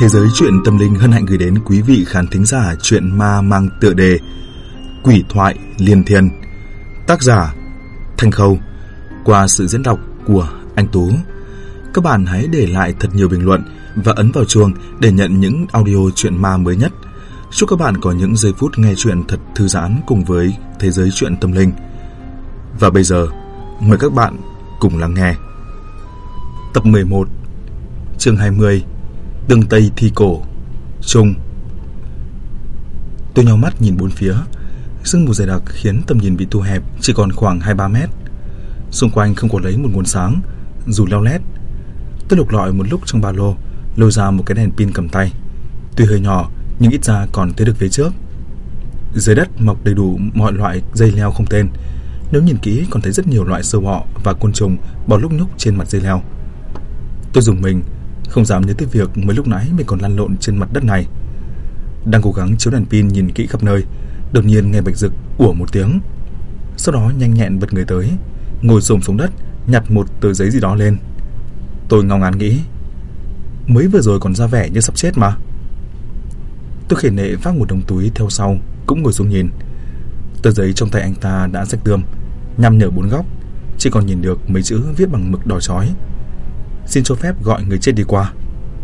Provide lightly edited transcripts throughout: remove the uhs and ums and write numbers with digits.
Thế giới truyện tâm linh hân hạnh gửi đến quý vị khán thính giả truyện ma mang tựa đề Quỷ thoại liên thiên, tác giả Thanh Khâu, qua sự diễn đọc của anh Tú. Các bạn hãy để lại thật nhiều bình luận và ấn vào chuông để nhận những audio truyện ma mới nhất. Chúc các bạn có những giây phút nghe truyện thật thư giãn cùng với thế giới truyện tâm linh. Và bây giờ, mời các bạn cùng lắng nghe tập 11, chương 20, Tương Tây Thi Cổ, Trung. Tôi nhíu mắt nhìn bốn phía. Sương mù dày đặc khiến tầm nhìn bị thu hẹp chỉ còn khoảng 2-3 mét. Xung quanh không có lấy một nguồn sáng, dù leo lét. Tôi lục lọi một lúc trong ba lô, lôi ra một cái đèn pin cầm tay. Tuy hơi nhỏ nhưng ít ra còn thấy được phía trước. Dưới đất mọc đầy đủ mọi loại dây leo không tên. Nếu nhìn kỹ còn thấy rất nhiều loại sâu bọ và côn trùng bò lúc nhúc trên mặt dây leo. Tôi rùng mình, không dám nhớ tới việc mới lúc nãy mình còn lăn lộn trên mặt đất này. Đang cố gắng chiếu đèn pin nhìn kỹ khắp nơi, đột nhiên nghe Bạch Dực ủa một tiếng. Sau đó nhanh nhẹn bật người tới, ngồi xổm xuống đất, nhặt một tờ giấy gì đó lên. Tôi ngao ngán nghĩ, mới vừa rồi còn ra vẻ như sắp chết mà. Tôi khề nệ vác một đống túi theo sau, cũng ngồi xuống nhìn. Tờ giấy trong tay anh ta đã rách tươm, nhăm nhở bốn góc, chỉ còn nhìn được mấy chữ viết bằng mực đỏ chói: xin cho phép gọi người chết đi qua.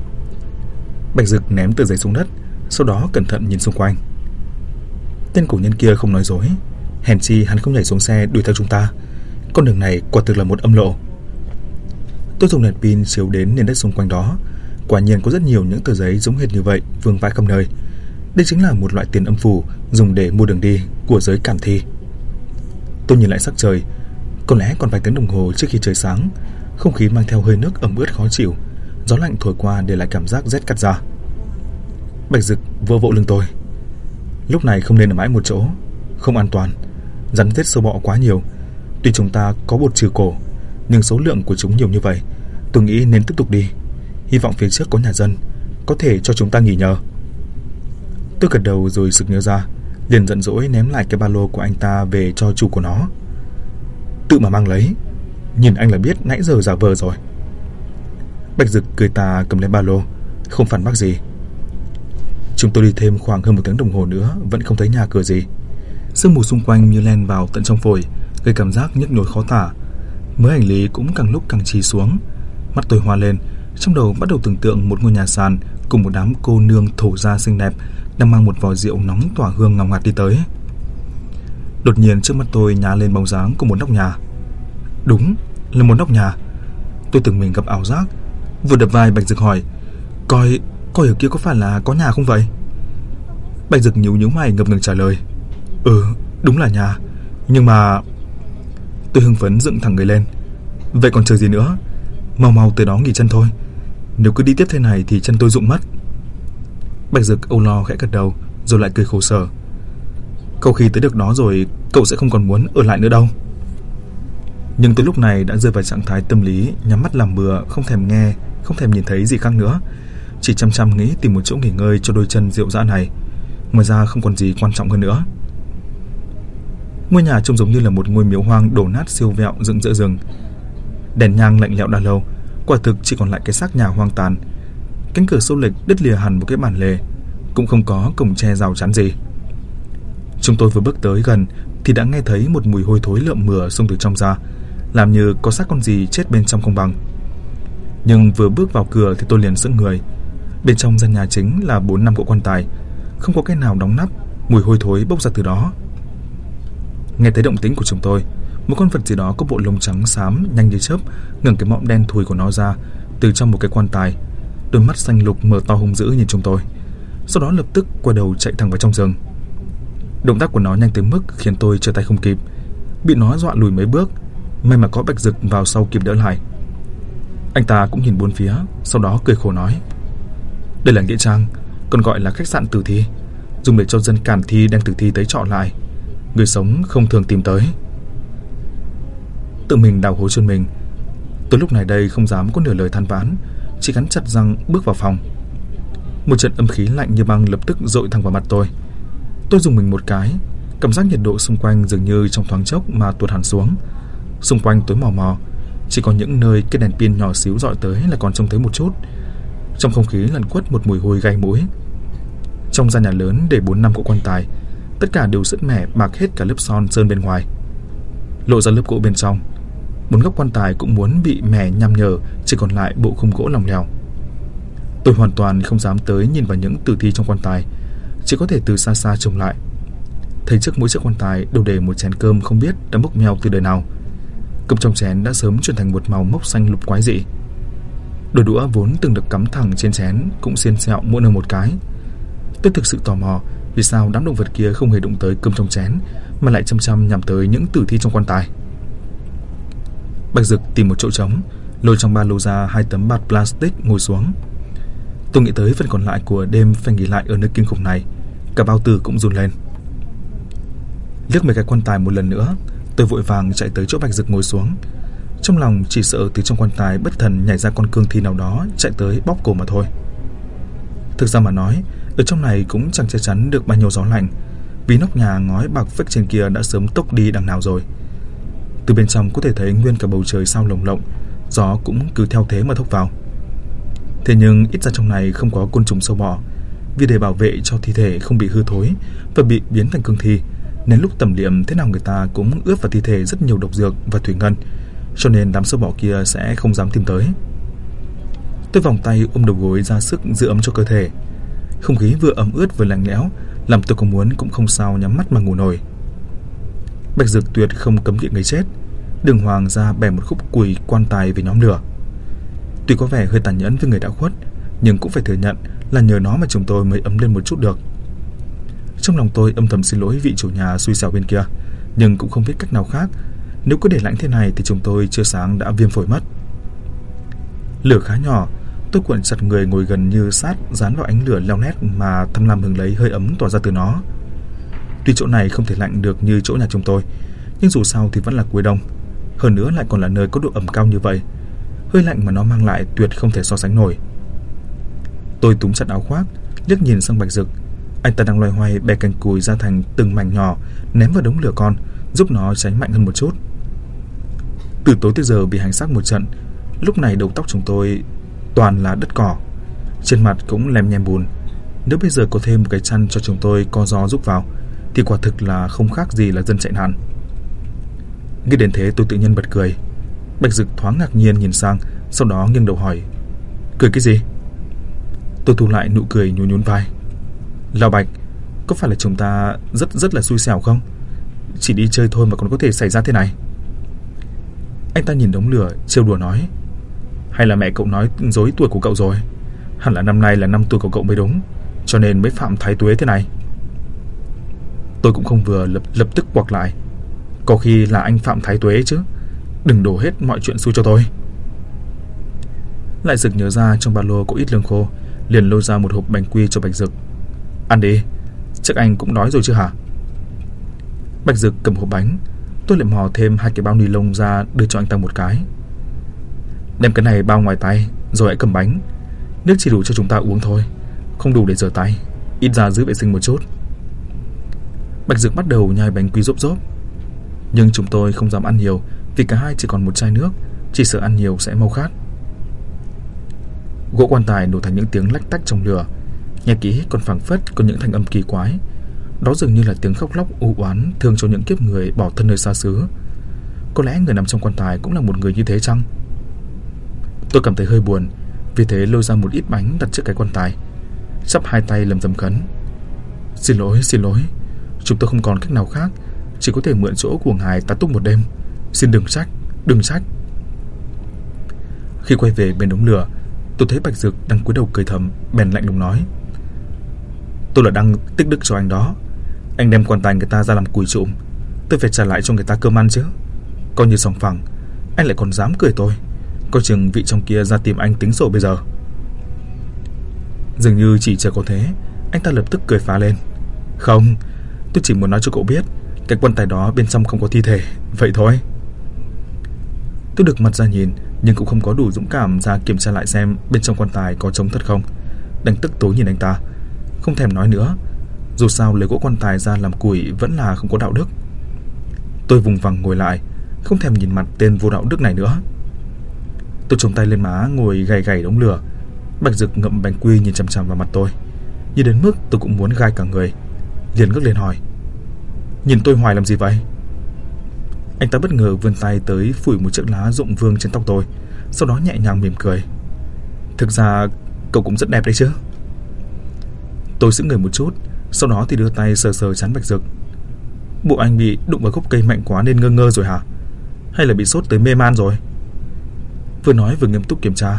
Bạch Dực ném tờ giấy xuống đất, sau đó cẩn thận nhìn xung quanh. Tên cổ nhân kia không nói dối, hèn chi hắn không nhảy xuống xe đuổi theo chúng ta. Con đường này quả thực là một âm lộ. Tôi dùng đèn pin chiếu đến nền đất xung quanh đó. Quả nhiên có rất nhiều những tờ giấy giống hệt như vậy vương vãi khắp nơi. Đây chính là một loại tiền âm phủ dùng để mua đường đi của giới cản thi. Tôi nhìn lại sắc trời, có lẽ còn vài tiếng đồng hồ trước khi trời sáng. Không khí mang theo hơi nước ẩm ướt khó chịu, gió lạnh thổi qua để lại cảm giác rét cắt da. Bạch Dực vỗ vỗ lưng tôi. Lúc này không nên ở mãi một chỗ, không an toàn. Rắn rết sâu bọ quá nhiều. Tuy chúng ta có bột trừ cổ, nhưng số lượng của chúng nhiều như vậy, tôi nghĩ nên tiếp tục đi. Hy vọng phía trước có nhà dân, có thể cho chúng ta nghỉ nhờ. Tôi gật đầu rồi sực nhớ ra, liền giận dỗi ném lại cái ba lô của anh ta về cho chủ của nó. Tự mà mang lấy, nhìn anh là biết nãy giờ giả vờ rồi. Bạch Dực cười tà cầm lấy ba lô, không phản bác gì. Chúng tôi đi thêm khoảng hơn một tiếng đồng hồ nữa vẫn không thấy nhà cửa gì. Sương mù xung quanh như len vào tận trong phổi, gây cảm giác nhức nhối khó tả. Mớ hành lý cũng càng lúc càng trì xuống. Mắt tôi hoa lên, trong đầu bắt đầu tưởng tượng một ngôi nhà sàn cùng một đám cô nương thổ gia xinh đẹp đang mang một vò rượu nóng tỏa hương ngào ngạt đi tới. Đột nhiên trước mắt tôi nhá lên bóng dáng của một nóc nhà. Đúng là một nóc nhà. Tôi tưởng mình gặp ảo giác, vừa đập vai Bạch Dực hỏi, Coi ở kia có phải là có nhà không vậy? Bạch Dực nhíu mày ngập ngừng trả lời, đúng là nhà, nhưng mà... Tôi hưng phấn dựng thẳng người lên. Vậy còn chờ gì nữa, mau tới đó nghỉ chân thôi. Nếu cứ đi tiếp thế này thì chân tôi rụng mất. Bạch Dực âu lo khẽ gật đầu, rồi lại cười khổ sở. Câu khi tới được đó rồi, cậu sẽ không còn muốn ở lại nữa đâu. Nhưng tôi lúc này đã rơi vào trạng thái tâm lý nhắm mắt làm bừa, không thèm nghe, không thèm nhìn thấy gì khác nữa, chỉ chăm chăm nghĩ tìm một chỗ nghỉ ngơi cho đôi chân rượu dã này. Ngoài ra không còn gì quan trọng hơn nữa. Ngôi nhà trông giống như là một ngôi miếu hoang đổ nát siêu vẹo dựng giữa rừng. Đèn nhang lạnh lẽo đã lâu, quả thực chỉ còn lại cái xác nhà hoang tàn. Cánh cửa xô lệch đứt lìa hẳn một cái bản lề, cũng không có cổng tre rào chắn gì. Chúng tôi vừa bước tới gần thì đã nghe thấy một mùi hôi thối lượm mửa xông từ trong ra, làm như có xác con gì chết bên trong không bằng. Nhưng vừa bước vào cửa thì tôi liền sững người. Bên trong gian nhà chính là 4-5 cỗ quan tài, không có cái nào đóng nắp, mùi hôi thối bốc ra từ đó. Nghe thấy động tĩnh của chúng tôi, một con vật gì đó có bộ lông trắng xám nhanh như chớp ngẩng cái mõm đen thùi của nó ra từ trong một cái quan tài, đôi mắt xanh lục mở to hung dữ nhìn chúng tôi. Sau đó lập tức quay đầu chạy thẳng vào trong rừng. Động tác của nó nhanh tới mức khiến tôi trở tay không kịp, bị nó dọa lùi mấy bước. May mà có Bạch Dực vào sau kịp đỡ lại. Anh ta cũng nhìn bốn phía, sau đó cười khổ nói, đây là nghĩa trang, còn gọi là khách sạn tử thi, dùng để cho dân cản thi đem tử thi tới trọ lại, người sống không thường tìm tới. Tự mình đào hố chôn mình. Tôi lúc này đây không dám có nửa lời than vãn, chỉ cắn chặt răng bước vào phòng. Một trận âm khí lạnh như băng lập tức dội thẳng vào mặt tôi. Tôi dùng mình một cái, cảm giác nhiệt độ xung quanh dường như trong thoáng chốc mà tuột hẳn xuống. Xung quanh tối mò mò, chỉ có những nơi cái đèn pin nhỏ xíu dọi tới là còn trông thấy một chút. Trong không khí lẩn quất một mùi hôi gai mũi. Trong gian nhà lớn để 4-5 cỗ quan tài, tất cả đều sứt mẻ bạc hết cả lớp son sơn bên ngoài, lộ ra lớp gỗ bên trong. Một góc quan tài cũng muốn bị mẻ nham nhở, chỉ còn lại bộ khung gỗ lỏng lẻo. Tôi hoàn toàn không dám tới nhìn vào những tử thi trong quan tài, chỉ có thể từ xa xa trông lại. Thấy trước mỗi chiếc quan tài đều để một chén cơm không biết đã mốc meo từ đời nào. Cơm trong chén đã sớm chuyển thành một màu mốc xanh lục quái dị. Đôi đũa vốn từng được cắm thẳng trên chén cũng xiên xẹo mỗi nơi một cái. Tôi thực sự tò mò vì sao đám động vật kia không hề đụng tới cơm trong chén, mà lại chăm chăm nhằm tới những tử thi trong quan tài. Bạch Dực tìm một chỗ trống, lôi trong ba lô ra 2 tấm bạt plastic ngồi xuống. Tôi nghĩ tới phần còn lại của đêm phải nghỉ lại ở nơi kinh khủng này, cả bao tử cũng run lên. Liếc mấy cái quan tài một lần nữa, tôi vội vàng chạy tới chỗ Bạch Dực ngồi xuống. Trong lòng chỉ sợ từ trong quan tài bất thần nhảy ra con cương thi nào đó chạy tới bóp cổ mà thôi. Thực ra mà nói, ở trong này cũng chẳng che chắn được bao nhiêu gió lạnh, vì nóc nhà ngói bạc phếch trên kia đã sớm tốc đi đằng nào rồi. Từ bên trong có thể thấy nguyên cả bầu trời sao lồng lộng, gió cũng cứ theo thế mà thốc vào. Thế nhưng ít ra trong này không có côn trùng sâu bọ, vì để bảo vệ cho thi thể không bị hư thối và bị biến thành cương thi, nên lúc tẩm liệm thế nào người ta cũng ướp vào thi thể rất nhiều độc dược và thủy ngân, cho nên đám sâu bọ kia sẽ không dám tìm tới. Tôi vòng tay ôm đầu gối ra sức giữ ấm cho cơ thể. Không khí vừa ẩm ướt vừa lạnh lẽo, làm tôi có muốn cũng không sao nhắm mắt mà ngủ nổi. Bạch Dực tuyệt không cấm kỵ người chết, đường hoàng ra bẻ một khúc củi quan tài về nhóm lửa. Tuy có vẻ hơi tàn nhẫn với người đã khuất, nhưng cũng phải thừa nhận là nhờ nó mà chúng tôi mới ấm lên một chút được. Trong lòng tôi âm thầm xin lỗi vị chủ nhà xui xẻo bên kia, nhưng cũng không biết cách nào khác. Nếu cứ để lạnh thế này thì chúng tôi chưa sáng đã viêm phổi mất. Lửa khá nhỏ, tôi cuộn chặt người ngồi gần như sát dán vào ánh lửa leo lét mà tham lam hứng lấy hơi ấm tỏa ra từ nó. Tuy chỗ này không thể lạnh được như chỗ nhà chúng tôi, nhưng dù sao thì vẫn là cuối đông, hơn nữa lại còn là nơi có độ ẩm cao như vậy. Hơi lạnh mà nó mang lại tuyệt không thể so sánh nổi. Tôi túm chặt áo khoác, liếc nhìn sang Bạch Dực. Anh ta đang loay hoay bẻ cành cùi ra thành từng mảnh nhỏ, ném vào đống lửa con, giúp nó cháy mạnh hơn một chút. Từ tối tới giờ bị hành xác một trận, lúc này đầu tóc chúng tôi toàn là đất cỏ, trên mặt cũng lem nhem bùn. Nếu bây giờ có thêm một cái chăn cho chúng tôi co gió giúp vào thì quả thực là không khác gì là dân chạy nạn. Nghĩ đến thế tôi tự nhiên bật cười. Bạch Dực thoáng ngạc nhiên nhìn sang, sau đó nghiêng đầu hỏi: cười cái gì? Tôi thu lại nụ cười nhún nhún vai. Lão Bạch, có phải là chúng ta rất là xui xẻo không? Chỉ đi chơi thôi mà còn có thể xảy ra thế này. Anh ta nhìn đống lửa trêu đùa nói: hay là mẹ cậu nói dối tuổi của cậu rồi? Hẳn là năm nay là năm tuổi của cậu mới đúng, cho nên mới phạm thái tuế thế này. Tôi cũng không vừa lập tức quặc lại: có khi là anh phạm thái tuế chứ, đừng đổ hết mọi chuyện xui cho tôi. Lại Dực nhớ ra trong ba lô có ít lương khô, liền lôi ra một hộp bánh quy cho Bạch Dực. Ăn đi, chắc anh cũng đói rồi chứ hả? Bạch Dực cầm hộp bánh, tôi lại mò thêm 2 cái bao ni lông ra đưa cho anh ta một cái. Đem cái này bao ngoài tay, rồi hãy cầm bánh. Nước chỉ đủ cho chúng ta uống thôi, không đủ để rửa tay, ít ra giữ vệ sinh một chút. Bạch Dực bắt đầu nhai bánh quy rốp rốp, nhưng chúng tôi không dám ăn nhiều vì cả hai chỉ còn một chai nước, chỉ sợ ăn nhiều sẽ mau khát. Gỗ quan tài nổ thành những tiếng lách tách trong lửa, nghe kỹ còn phảng phất có những thanh âm kỳ quái. Đó dường như là tiếng khóc lóc u oán thương cho những kiếp người bỏ thân nơi xa xứ. Có lẽ người nằm trong quan tài cũng là một người như thế chăng? Tôi cảm thấy hơi buồn, vì thế lôi ra một ít bánh đặt trước cái quan tài, chắp hai tay lầm rầm khấn: xin lỗi, chúng tôi không còn cách nào khác, chỉ có thể mượn chỗ của ngài tá túc một đêm, xin đừng trách. Khi quay về bên đống lửa, tôi thấy Bạch Dực đang cúi đầu cười thầm, bèn lạnh lùng nói: tôi là đang tích đức cho anh đó. Anh đem quan tài người ta ra làm củi trụm, tôi phải trả lại cho người ta cơm ăn chứ. Coi như sòng phẳng, anh lại còn dám cười tôi, coi chừng vị trong kia ra tìm anh tính sổ bây giờ. Dường như chỉ chờ có thế, anh ta lập tức cười phá lên: không, tôi chỉ muốn nói cho cậu biết, cái quan tài đó bên trong không có thi thể, vậy thôi. Tôi được mặt ra nhìn, nhưng cũng không có đủ dũng cảm ra kiểm tra lại xem bên trong quan tài có trống thật không. Đành tức tối nhìn anh ta, không thèm nói nữa. Dù sao lấy gỗ quan tài ra làm củi vẫn là không có đạo đức. Tôi vùng vằng ngồi lại, không thèm nhìn mặt tên vô đạo đức này nữa. Tôi chống tay lên má ngồi gầy gầy đống lửa. Bạch Dực ngậm bánh quy nhìn chằm chằm vào mặt tôi, nhìn đến mức tôi cũng muốn gai cả người, liền ngước lên hỏi: "Nhìn tôi hoài làm gì vậy?" Anh ta bất ngờ vươn tay tới phủi một chiếc lá rụng vương trên tóc tôi, sau đó nhẹ nhàng mỉm cười: "Thực ra cậu cũng rất đẹp đấy chứ." Tôi sững người một chút, sau đó thì đưa tay sờ sờ trán Bạch Dực. "Bộ anh bị đụng vào gốc cây mạnh quá nên ngơ ngơ rồi hả? Hay là bị sốt tới mê man rồi?" Vừa nói vừa nghiêm túc kiểm tra.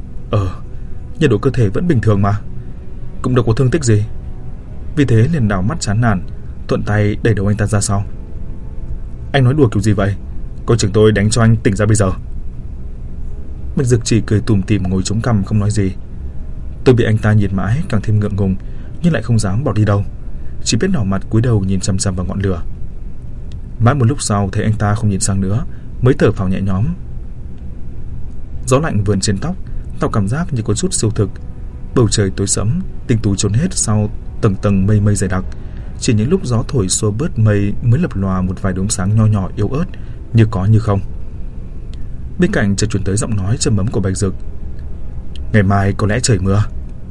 Nhiệt độ cơ thể vẫn bình thường mà, cũng đâu có thương tích gì." Vì thế liền đảo mắt chán nản, thuận tay đẩy đầu anh ta ra sau. "Anh nói đùa kiểu gì vậy? Coi chừng tôi đánh cho anh tỉnh ra bây giờ." Bạch Dực chỉ cười tủm tỉm ngồi chống cằm không nói gì. Tôi bị anh ta nhìn mãi càng thêm ngượng ngùng, nhưng lại không dám bỏ đi đâu, chỉ biết đỏ mặt cúi đầu nhìn chằm chằm vào ngọn lửa. Mãi một lúc sau thấy anh ta không nhìn sang nữa, mới thở phào nhẹ nhõm. Gió lạnh vườn trên tóc, tạo cảm giác như có chút siêu thực. Bầu trời tối sẫm, tinh tú trốn hết sau tầng tầng mây mây dày đặc. Chỉ những lúc gió thổi xua bớt mây mới lập lòa một vài đốm sáng nho nhỏ yếu ớt, như có như không. Bên cạnh chợt truyền tới giọng nói trầm ấm của Bạch Dực: "Ngày mai có lẽ trời mưa."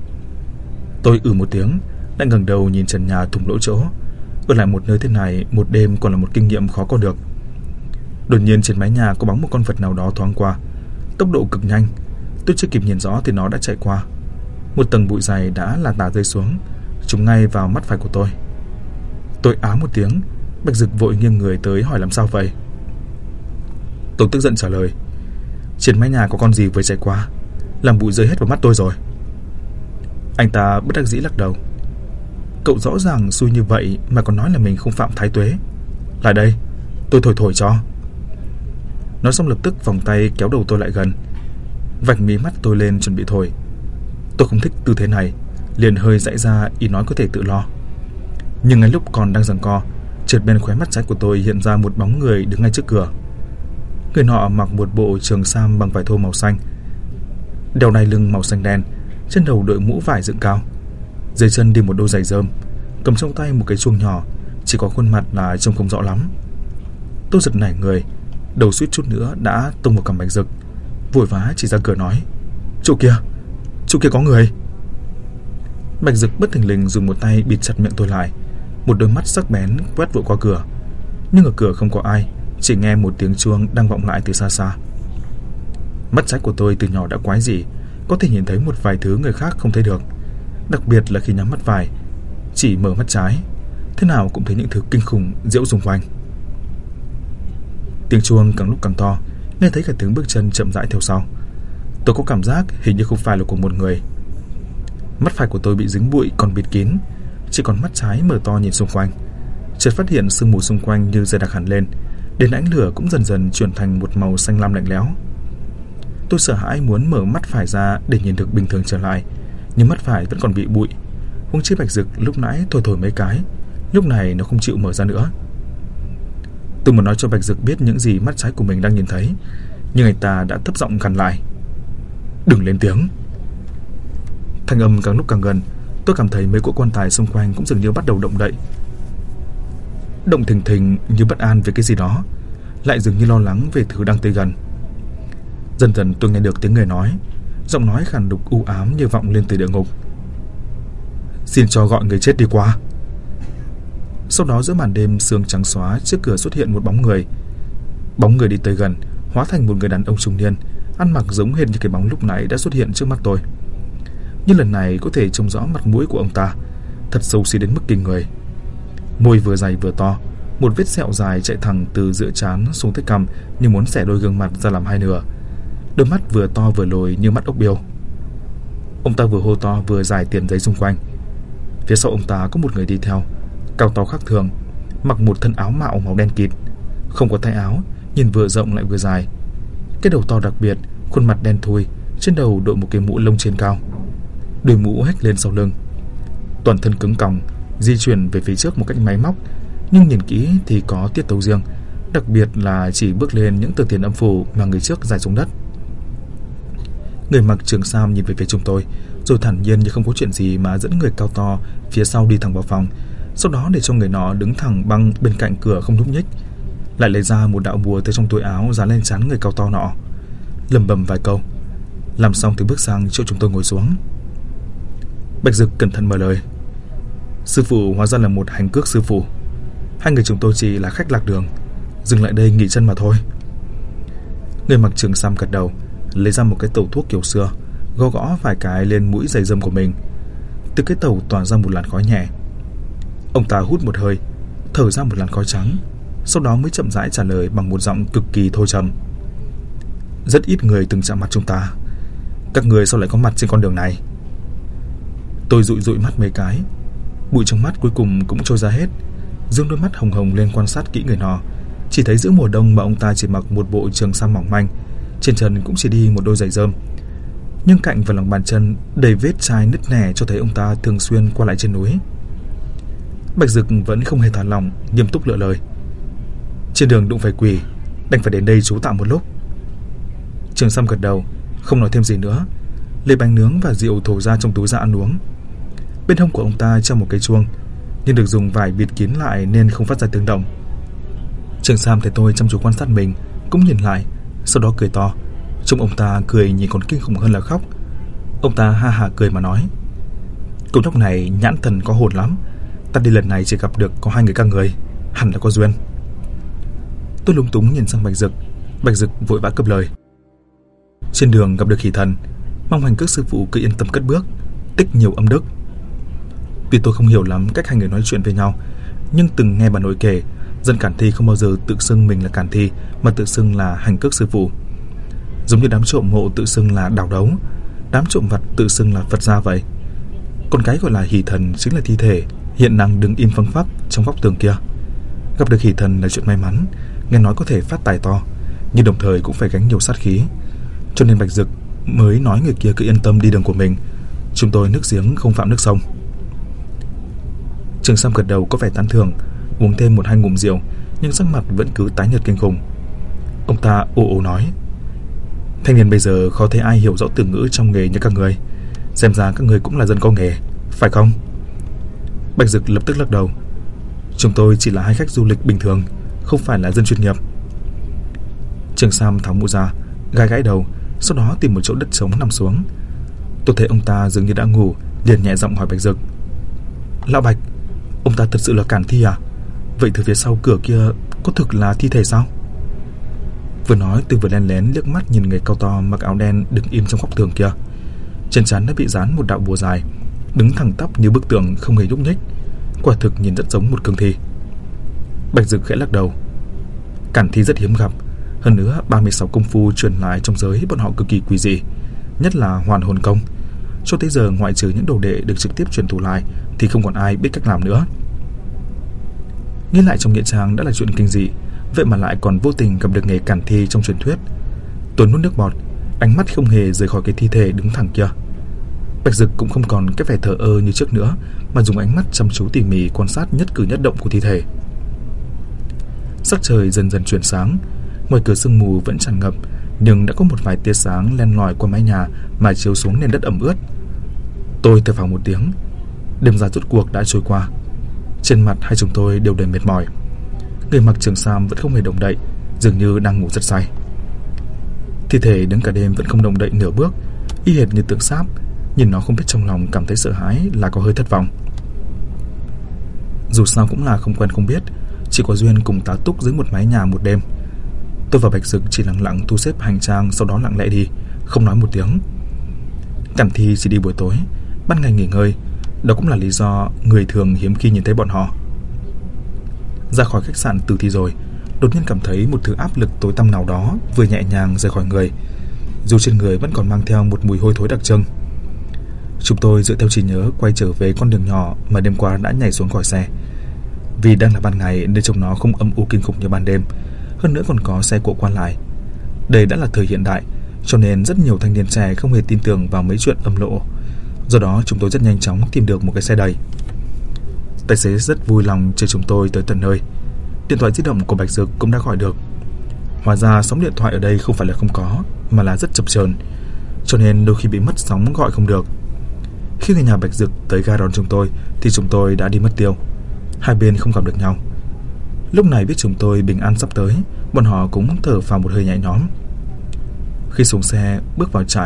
Tôi một tiếng, lại ngẩng đầu nhìn trần nhà thủng lỗ chỗ. Ở lại một nơi thế này một đêm còn là một kinh nghiệm khó có được. Đột nhiên trên mái nhà có bóng một con vật nào đó thoáng qua, tốc độ cực nhanh. Tôi chưa kịp nhìn rõ thì nó đã chạy qua. Một tầng bụi dày đã là tả rơi xuống, trúng ngay vào mắt phải của tôi. Tôi á một tiếng. Bạch Dực vội nghiêng người tới hỏi làm sao vậy. Tôi tức giận trả lời: "Trên mái nhà có con gì vừa chạy qua, làm bụi rơi hết vào mắt tôi rồi." Anh ta bất đắc dĩ lắc đầu: "Cậu rõ ràng xui như vậy mà còn nói là mình không phạm thái tuế. Lại đây, tôi thổi cho." Nói xong lập tức vòng tay kéo đầu tôi lại gần, vạch mí mắt tôi lên chuẩn bị thổi. Tôi không thích tư thế này, liền hơi giãy ra ý nói có thể tự lo. Nhưng ngay lúc còn đang giằng co, chợt bên khóe mắt trái của tôi hiện ra một bóng người đứng ngay trước cửa. Người nọ mặc một bộ trường sam bằng vải thô màu xanh, đeo đai lưng màu xanh đen, trên đầu đội mũ vải dựng cao, dưới chân đi một đôi giày rơm, cầm trong tay một cái chuông nhỏ, chỉ có khuôn mặt là trông không rõ lắm. Tôi giật nảy người, đầu suýt chút nữa đã tung vào cằm Bạch Dực, vội vã chỉ ra cửa nói: chỗ kia có người." Bạch Dực bất thình lình dùng một tay bịt chặt miệng tôi lại, một đôi mắt sắc bén quét vội qua cửa. Nhưng ở cửa không có ai, chỉ nghe một tiếng chuông đang vọng lại từ xa xa. Mắt trái của tôi từ nhỏ đã quái dị, có thể nhìn thấy một vài thứ người khác không thấy được, đặc biệt là khi nhắm mắt phải. Chỉ mở mắt trái, thế nào cũng thấy những thứ kinh khủng diễu xung quanh. Tiếng chuông càng lúc càng to, nghe thấy cả tiếng bước chân chậm rãi theo sau. Tôi có cảm giác hình như không phải là của một người. Mắt phải của tôi bị dính bụi còn bịt kín, chỉ còn mắt trái mở to nhìn xung quanh. Chợt phát hiện sương mù xung quanh như dày đặc hẳn lên, đến ánh lửa cũng dần dần chuyển thành một màu xanh lam lạnh lẽo. Tôi sợ hãi muốn mở mắt phải ra để nhìn được bình thường trở lại, nhưng mắt phải vẫn còn bị bụi. Huống chi Bạch Dực lúc nãy thổi mấy cái, lúc này nó không chịu mở ra nữa. Tôi muốn nói cho Bạch Dực biết những gì mắt trái của mình đang nhìn thấy, nhưng anh ta đã thấp giọng gằn lại: "Đừng lên tiếng." Thanh âm càng lúc càng gần, tôi cảm thấy mấy cỗ quan tài xung quanh cũng dường như bắt đầu động đậy, động thình thình như bất an về cái gì đó, lại dường như lo lắng về thứ đang tới gần. Dần dần tôi nghe được tiếng người nói, giọng nói khàn đục u ám như vọng lên từ địa ngục: "Xin cho gọi người chết đi qua." Sau đó giữa màn đêm sương trắng xóa, trước cửa xuất hiện một bóng người. Bóng người đi tới gần, hóa thành một người đàn ông trung niên, ăn mặc giống hệt như cái bóng lúc nãy đã xuất hiện trước mắt tôi. Nhưng lần này có thể trông rõ mặt mũi của ông ta, thật xấu xí đến mức kinh người. Môi vừa dày vừa to, một vết sẹo dài chạy thẳng từ giữa trán xuống tới cằm, như muốn xẻ đôi gương mặt ra làm hai nửa. Đôi mắt vừa to vừa lồi như mắt ốc biêu. Ông ta vừa hô to vừa giải tiền giấy xung quanh. Phía sau ông ta có một người đi theo, cao to khác thường, mặc một thân áo mạo màu đen kịt, không có tay áo, nhìn vừa rộng lại vừa dài. Cái đầu to đặc biệt, khuôn mặt đen thui, trên đầu đội một cái mũ lông trên cao, đuôi mũ hếch lên sau lưng. Toàn thân cứng còng, di chuyển về phía trước một cách máy móc, nhưng nhìn kỹ thì có tiết tấu riêng, đặc biệt là chỉ bước lên những tờ tiền âm phủ mà người trước rải xuống đất. Người mặc trường sam nhìn về phía chúng tôi, rồi thản nhiên như không có chuyện gì mà dẫn người cao to phía sau đi thẳng vào phòng, sau đó để cho người nọ đứng thẳng băng bên cạnh cửa không nhúc nhích, lại lấy ra một đạo bùa từ trong túi áo dán lên trán người cao to nọ, lẩm bẩm vài câu. Làm xong thì bước sang chỗ chúng tôi ngồi xuống. Bạch Dực cẩn thận mở lời. Sư phụ hóa ra là một hành cước sư phụ. Hai người chúng tôi chỉ là khách lạc đường, dừng lại đây nghỉ chân mà thôi. Người mặc trường sam gật đầu, lấy ra một cái tẩu thuốc kiểu xưa, gõ gõ vài cái lên mũi giày râm của mình. Từ cái tẩu tỏa ra một làn khói nhẹ. Ông ta hút một hơi, thở ra một làn khói trắng, sau đó mới chậm rãi trả lời bằng một giọng cực kỳ thô trầm. Rất ít người từng chạm mặt chúng ta. Các người sao lại có mặt trên con đường này? Tôi dụi dụi mắt mấy cái. Bụi trong mắt cuối cùng cũng trôi ra hết. Dương đôi mắt hồng hồng lên quan sát kỹ người nọ. Chỉ thấy giữa mùa đông mà ông ta chỉ mặc một bộ trường sam mỏng manh, trên chân cũng chỉ đi một đôi giày rơm. Nhưng cạnh và lòng bàn chân đầy vết chai nứt nẻ, cho thấy ông ta thường xuyên qua lại trên núi. Bạch Dực vẫn không hề thả lỏng, nghiêm túc lựa lời. Trên đường đụng phải quỷ, đành phải đến đây trú tạm một lúc. Trường Sam gật đầu, không nói thêm gì nữa, lấy bánh nướng và rượu thổ ra trong túi ra ăn uống. Bên hông của ông ta treo một cây chuông, nhưng được dùng vải bịt kín lại nên không phát ra tiếng động. Trường Sam thấy tôi chăm chú quan sát mình, cũng nhìn lại, sau đó cười to. Trông ông ta cười nhìn còn kinh khủng hơn là khóc. Ông ta ha ha cười mà nói: Công đốc này nhãn thần có hồn lắm. Ta đi lần này chỉ gặp được có hai người các người, hẳn là có duyên. Tôi lúng túng nhìn sang Bạch Dực. Bạch Dực vội vã cướp lời: Trên đường gặp được khỉ thần, mong hành cước sư phụ cứ yên tâm cất bước, tích nhiều âm đức. Tuy tôi không hiểu lắm cách hai người nói chuyện với nhau, nhưng từng nghe bà nội kể, dân Cản Thi không bao giờ tự xưng mình là Cản Thi, mà tự xưng là hành cước sư phụ. Giống như đám trộm mộ tự xưng là đào đấu, đám trộm vặt tự xưng là Phật gia vậy. Còn cái gọi là hỷ thần chính là thi thể hiện đang đứng im phăng phắc trong góc tường kia. Gặp được hỷ thần là chuyện may mắn, nghe nói có thể phát tài to, nhưng đồng thời cũng phải gánh nhiều sát khí. Cho nên Bạch Dực mới nói người kia cứ yên tâm đi đường của mình. Chúng tôi nước giếng không phạm nước sông. Trường Sam gật đầu có vẻ tán thưởng, uống thêm một hai ngụm rượu, nhưng sắc mặt vẫn cứ tái nhợt kinh khủng. Ông ta ồ ồ nói: Thanh niên bây giờ khó thấy ai hiểu rõ từ ngữ trong nghề như các người. Xem ra các người cũng là dân có nghề, phải không? Bạch Dực lập tức lắc đầu: Chúng tôi chỉ là hai khách du lịch bình thường, không phải là dân chuyên nghiệp. Trường Sam tháo mũ ra, gãi gãi đầu, sau đó tìm một chỗ đất trống nằm xuống. Tôi thấy ông ta dường như đã ngủ, liền nhẹ giọng hỏi Bạch Dực: Lão Bạch, ông ta thật sự là Cản Thi à? Vậy từ phía sau cửa kia có thực là thi thể sao? Vừa nói tôi vừa lén lén liếc mắt nhìn người cao to mặc áo đen đứng im trong góc tường kia. Trên trán đã bị dán một đạo bùa dài, đứng thẳng tắp như bức tường không hề nhúc nhích. Quả thực nhìn rất giống một cương thi. Bạch Dực khẽ lắc đầu: Cản Thi rất hiếm gặp, hơn nữa 36 công phu truyền lại trong giới bọn họ cực kỳ quý dị, nhất là hoàn hồn công. Cho tới giờ ngoại trừ những đồ đệ được trực tiếp truyền thụ lại thì không còn ai biết cách làm nữa. Nghĩ lại trong nghĩa trang đã là chuyện kinh dị, vậy mà lại còn vô tình gặp được nghề Cản Thi trong truyền thuyết. Tôi nuốt nước bọt, ánh mắt không hề rời khỏi cái thi thể đứng thẳng kia. Bạch Dực cũng không còn cái vẻ thờ ơ như trước nữa, mà dùng ánh mắt chăm chú tỉ mỉ quan sát nhất cử nhất động của thi thể. Sắc trời dần dần chuyển sáng, ngoài cửa sương mù vẫn tràn ngập, nhưng đã có một vài tia sáng len lỏi qua mái nhà mà chiếu xuống nền đất ẩm ướt. Tôi thở phào một tiếng. Đêm dài rốt cuộc đã trôi qua. Trên mặt hai chúng tôi đều đầy mệt mỏi. Người mặc trường sam vẫn không hề động đậy, dường như đang ngủ rất say. Thi thể đứng cả đêm vẫn không động đậy nửa bước, y hệt như tượng sáp. Nhìn nó không biết trong lòng cảm thấy sợ hãi là có hơi thất vọng. Dù sao cũng là không quen không biết, chỉ có duyên cùng tá túc dưới một mái nhà một đêm. Tôi và Bạch Dực chỉ lặng lặng thu xếp hành trang, sau đó lặng lẽ đi, không nói một tiếng. Cản Thi chỉ đi buổi tối, ban ngày nghỉ ngơi. Đó cũng là lý do người thường hiếm khi nhìn thấy bọn họ. Ra khỏi khách sạn Tử Thi rồi, đột nhiên cảm thấy một thứ áp lực tối tăm nào đó vừa nhẹ nhàng rời khỏi người, dù trên người vẫn còn mang theo một mùi hôi thối đặc trưng. Chúng tôi dựa theo trí nhớ quay trở về con đường nhỏ mà đêm qua đã nhảy xuống khỏi xe. Vì đang là ban ngày nên trông nó không âm u kinh khủng như ban đêm, hơn nữa còn có xe cộ qua lại. Đây đã là thời hiện đại, cho nên rất nhiều thanh niên trẻ không hề tin tưởng vào mấy chuyện âm lộ. Do đó chúng tôi rất nhanh chóng tìm được một cái xe đầy. Tài xế rất vui lòng chờ chúng tôi tới tận nơi. Điện thoại di động của Bạch Dực cũng đã gọi được. Hóa ra sóng điện thoại ở đây không phải là không có, mà là rất chập chờn, cho nên đôi khi bị mất sóng gọi không được. Khi người nhà Bạch Dực tới ga đón chúng tôi thì chúng tôi đã đi mất tiêu. Hai bên không gặp được nhau. Lúc này biết chúng tôi bình an sắp tới, bọn họ cũng thở phào một hơi nhẹ nhõm. Khi xuống xe bước vào trại,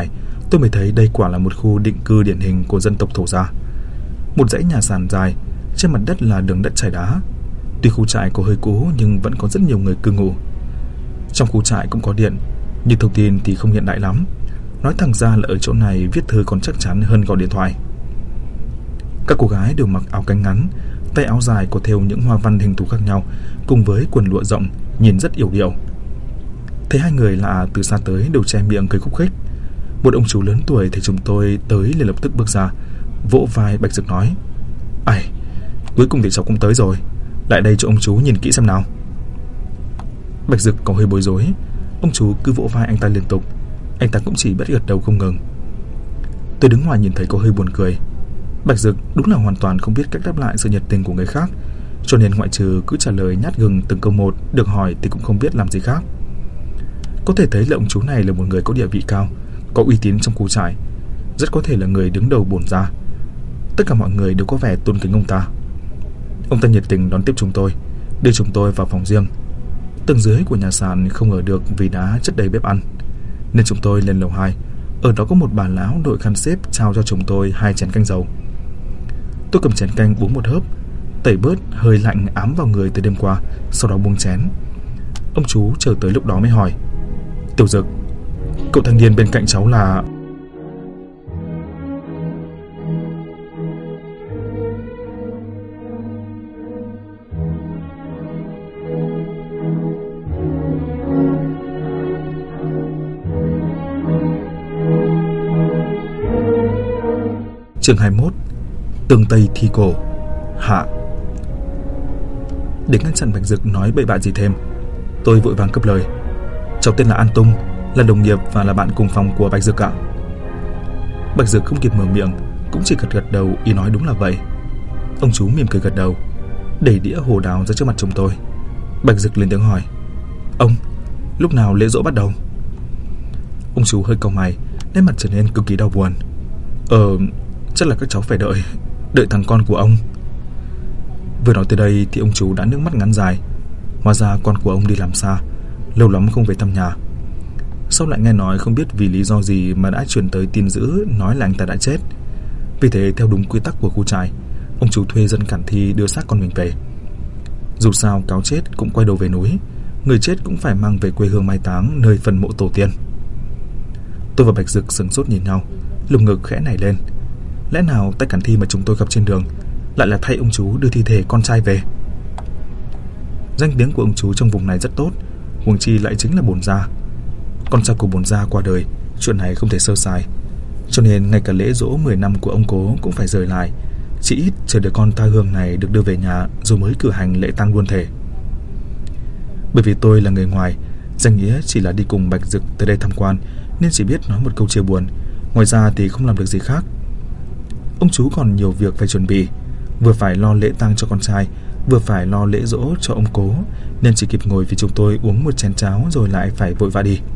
tôi mới thấy đây quả là một khu định cư điển hình của dân tộc Thổ Gia. Một dãy nhà sàn dài, trên mặt đất là đường đất trải đá. Tuy khu trại có hơi cũ nhưng vẫn có rất nhiều người cư ngụ. Trong khu trại cũng có điện, nhưng thông tin thì không hiện đại lắm. Nói thẳng ra là ở chỗ này viết thư còn chắc chắn hơn gọi điện thoại. Các cô gái đều mặc áo cánh ngắn, tay áo dài có thêu những hoa văn hình thù khác nhau, cùng với quần lụa rộng, nhìn rất yểu điệu. Thấy hai người lạ từ xa tới đều che miệng cười khúc khích. Một ông chú lớn tuổi thấy chúng tôi tới liền lập tức bước ra, vỗ vai Bạch Dực nói: "Ai, cuối cùng thì cháu cũng tới rồi. Lại đây cho ông chú nhìn kỹ xem nào." Bạch Dực có hơi bối rối. Ông chú cứ vỗ vai anh ta liên tục, anh ta cũng chỉ biết gật đầu không ngừng. Tôi đứng ngoài nhìn thấy có hơi buồn cười. Bạch Dực đúng là hoàn toàn không biết cách đáp lại sự nhiệt tình của người khác, cho nên ngoại trừ cứ trả lời nhát gừng từng câu một, được hỏi thì cũng không biết làm gì khác. Có thể thấy là ông chú này là một người có địa vị cao, có uy tín trong khu trại, rất có thể là người đứng đầu bổn gia. Tất cả mọi người đều có vẻ tôn kính ông ta. Ông ta nhiệt tình đón tiếp chúng tôi, đưa chúng tôi vào phòng riêng. Tầng dưới của nhà sàn không ở được vì đá chất đầy bếp ăn, nên chúng tôi lên lầu 2. Ở đó có một bà lão đội khăn xếp trao cho chúng tôi 2 chén canh dầu. Tôi cầm chén canh uống một hớp, tẩy bớt hơi lạnh ám vào người từ đêm qua, sau đó buông chén. Ông chú chờ tới lúc đó mới hỏi: "Tiểu Dực, cậu thanh niên bên cạnh cháu là..." Chương 21: Tường Tây thi cổ hạ. Để ngăn chặn Bạch Dực nói bậy bạ gì thêm, tôi vội vàng cướp lời: "Cháu tên là An Tung, là đồng nghiệp và là bạn cùng phòng của Bạch Dực ạ." Bạch Dực không kịp mở miệng, cũng chỉ gật đầu ý nói đúng là vậy. Ông chú mỉm cười gật đầu, đẩy đĩa hồ đào ra trước mặt chúng tôi. Bạch Dực lên tiếng hỏi: "Ông, lúc nào lễ giỗ bắt đầu?" Ông chú hơi cau mày, nét mặt trở nên cực kỳ đau buồn. Chắc là các cháu phải đợi thằng con của ông." Vừa nói tới đây thì ông chú đã nước mắt ngắn dài. Hóa ra con của ông đi làm xa, lâu lắm không về thăm nhà. Sau lại nghe nói không biết vì lý do gì mà đã truyền tới tin dữ nói là anh ta đã chết. Vì thế theo đúng quy tắc của khu trại, ông chú thuê dân cản thi đưa xác con mình về. Dù sao cáo chết cũng quay đầu về núi, người chết cũng phải mang về quê hương mai táng nơi phần mộ tổ tiên. Tôi và Bạch Dực sững sốt nhìn nhau, lồng ngực khẽ nảy lên. Lẽ nào tay cản thi mà chúng tôi gặp trên đường lại là thay ông chú đưa thi thể con trai về? Danh tiếng của ông chú trong vùng này rất tốt, huống chi lại chính là bổn gia. Con trai của bổn gia qua đời, chuyện này không thể sơ sài, cho nên ngay cả lễ giỗ 10 năm của ông cố cũng phải rời lại, chỉ ít chờ đứa con tha hương này được đưa về nhà rồi mới cử hành lễ tang luôn thể. Bởi vì tôi là người ngoài, danh nghĩa chỉ là đi cùng Bạch Dực tới đây tham quan, nên chỉ biết nói một câu chia buồn, ngoài ra thì không làm được gì khác. Ông chú còn nhiều việc phải chuẩn bị, vừa phải lo lễ tang cho con trai, vừa phải lo lễ giỗ cho ông cố, nên chỉ kịp ngồi vì chúng tôi uống một chén cháo rồi lại phải vội vã đi.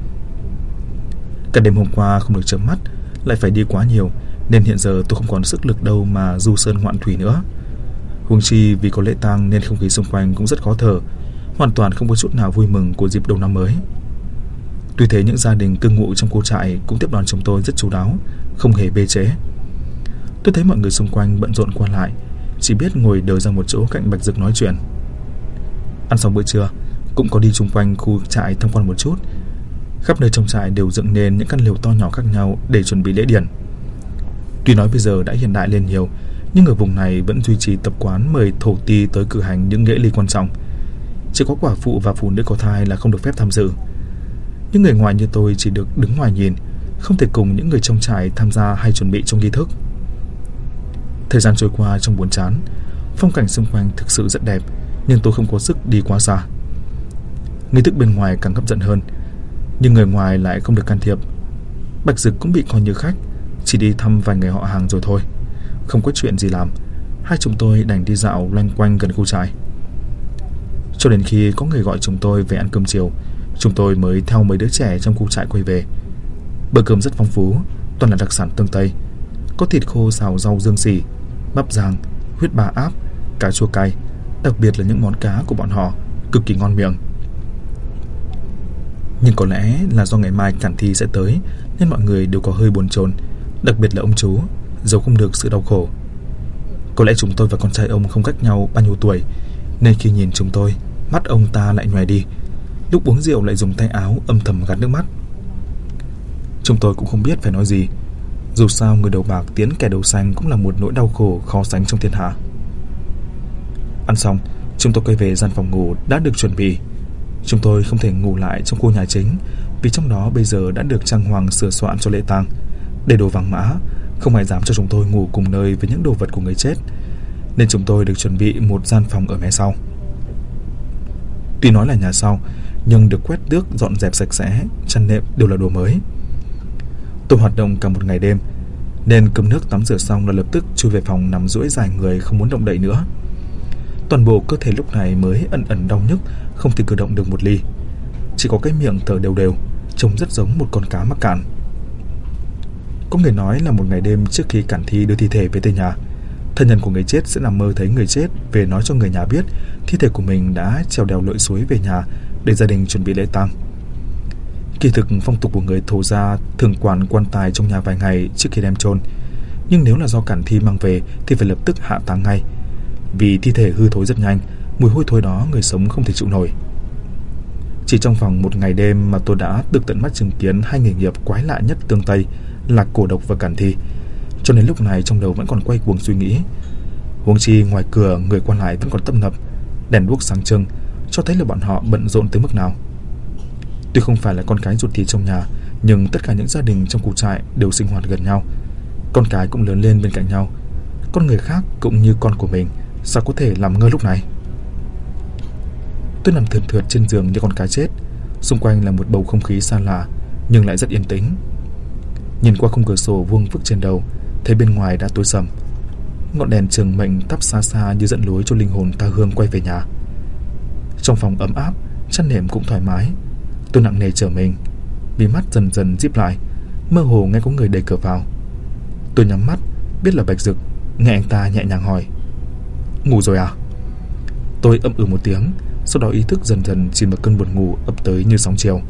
Cả đêm hôm qua không được chợp mắt, lại phải đi quá nhiều, nên hiện giờ tôi không còn sức lực đâu mà du sơn ngoạn thủy nữa. Huống chi vì có lễ tang nên không khí xung quanh cũng rất khó thở, hoàn toàn không có chút nào vui mừng của dịp đầu năm mới. Tuy thế những gia đình cư ngụ trong khu trại cũng tiếp đón chúng tôi rất chu đáo, không hề bê trễ. Tôi thấy mọi người xung quanh bận rộn qua lại, chỉ biết ngồi đờ ra một chỗ cạnh Bạch Dực nói chuyện. Ăn xong bữa trưa, cũng có đi xung quanh khu trại tham quan một chút. Khắp nơi trong trại đều dựng nên những căn lều to nhỏ khác nhau để chuẩn bị lễ điển. Tuy nói bây giờ đã hiện đại lên nhiều, nhưng ở vùng này vẫn duy trì tập quán mời thổ ti tới cử hành những lễ ly quan trọng. Chỉ có quả phụ và phụ nữ có thai là không được phép tham dự. Những người ngoài như tôi chỉ được đứng ngoài nhìn, không thể cùng những người trong trại tham gia hay chuẩn bị trong nghi thức. Thời gian trôi qua trong buồn chán, phong cảnh xung quanh thực sự rất đẹp, nhưng tôi không có sức đi quá xa. Nghi thức bên ngoài càng hấp dẫn hơn, nhưng người ngoài lại không được can thiệp. Bạch Dực cũng bị coi như khách, chỉ đi thăm vài người họ hàng rồi thôi. Không có chuyện gì làm, hai chúng tôi đành đi dạo loanh quanh gần khu trại. Cho đến khi có người gọi chúng tôi về ăn cơm chiều, chúng tôi mới theo mấy đứa trẻ trong khu trại quay về. Bữa cơm rất phong phú, toàn là đặc sản tương Tây. Có thịt khô xào rau dương xỉ, bắp rang, huyết ba áp, cá chua cay, đặc biệt là những món cá của bọn họ cực kỳ ngon miệng. Nhưng có lẽ là do ngày mai Cản Thi sẽ tới nên mọi người đều có hơi bồn chồn, đặc biệt là ông chú, giấu không được sự đau khổ. Có lẽ chúng tôi và con trai ông không cách nhau bao nhiêu tuổi, nên khi nhìn chúng tôi, mắt ông ta lại nhòe đi, lúc uống rượu lại dùng tay áo âm thầm gạt nước mắt. Chúng tôi cũng không biết phải nói gì. Dù sao người đầu bạc tiến kẻ đầu xanh cũng là một nỗi đau khổ khó sánh trong thiên hạ. Ăn xong, chúng tôi quay về gian phòng ngủ đã được chuẩn bị. Chúng tôi không thể ngủ lại trong khu nhà chính, vì trong đó bây giờ đã được trang hoàng sửa soạn cho lễ tang, để đồ vàng mã, không ai dám cho chúng tôi ngủ cùng nơi với những đồ vật của người chết, nên chúng tôi được chuẩn bị một gian phòng ở mé sau. Tuy nói là nhà sau, nhưng được quét tước dọn dẹp sạch sẽ, chăn nệm đều là đồ mới. Tôi hoạt động cả một ngày đêm, nên cơm nước tắm rửa xong là lập tức chui về phòng nằm duỗi dài người không muốn động đậy nữa. Toàn bộ cơ thể lúc này mới ẩn ẩn đau nhức, không thể cử động được một ly. Chỉ có cái miệng thở đều đều, trông rất giống một con cá mắc cạn. Có người nói là một ngày đêm trước khi Cản Thi đưa thi thể về tới nhà, thân nhân của người chết sẽ nằm mơ thấy người chết về nói cho người nhà biết thi thể của mình đã trèo đèo lội suối về nhà để gia đình chuẩn bị lễ tang. Kỳ thực phong tục của người Thổ gia thường quản quan tài trong nhà vài ngày trước khi đem chôn, nhưng nếu là do Cản Thi mang về thì phải lập tức hạ táng ngay, vì thi thể hư thối rất nhanh, mùi hôi thối đó người sống không thể chịu nổi. Chỉ trong vòng một ngày đêm mà tôi đã được tận mắt chứng kiến hai nghề nghiệp quái lạ nhất tương Tây là cổ độc và Cản Thi, cho nên lúc này trong đầu vẫn còn quay cuồng suy nghĩ. Huống chi ngoài cửa người qua lại vẫn còn tấp nập, đèn đuốc sáng trưng, cho thấy là bọn họ bận rộn tới mức nào. Tuy không phải là con cái ruột thịt trong nhà, nhưng tất cả những gia đình trong khu trại đều sinh hoạt gần nhau, con cái cũng lớn lên bên cạnh nhau. Con người khác cũng như con của mình, sao có thể làm ngơ lúc này? Tôi nằm thườn thượt trên giường như con cá chết, xung quanh là một bầu không khí xa lạ nhưng lại rất yên tĩnh. Nhìn qua khung cửa sổ vuông vức trên đầu, thấy bên ngoài đã tối sầm. Ngọn đèn trường mệnh thắp xa xa như dẫn lối cho linh hồn tha hương quay về nhà. Trong phòng ấm áp, chăn nệm cũng thoải mái. Tôi nặng nề trở mình, vì mắt dần dần díp lại, mơ hồ nghe có người đẩy cửa vào. Tôi nhắm mắt, biết là Bạch Dực, nghe anh ta nhẹ nhàng hỏi: "Ngủ rồi à?" Tôi ậm ừ một tiếng, sau đó ý thức dần dần chìm vào cơn buồn ngủ ập tới như sóng chiều.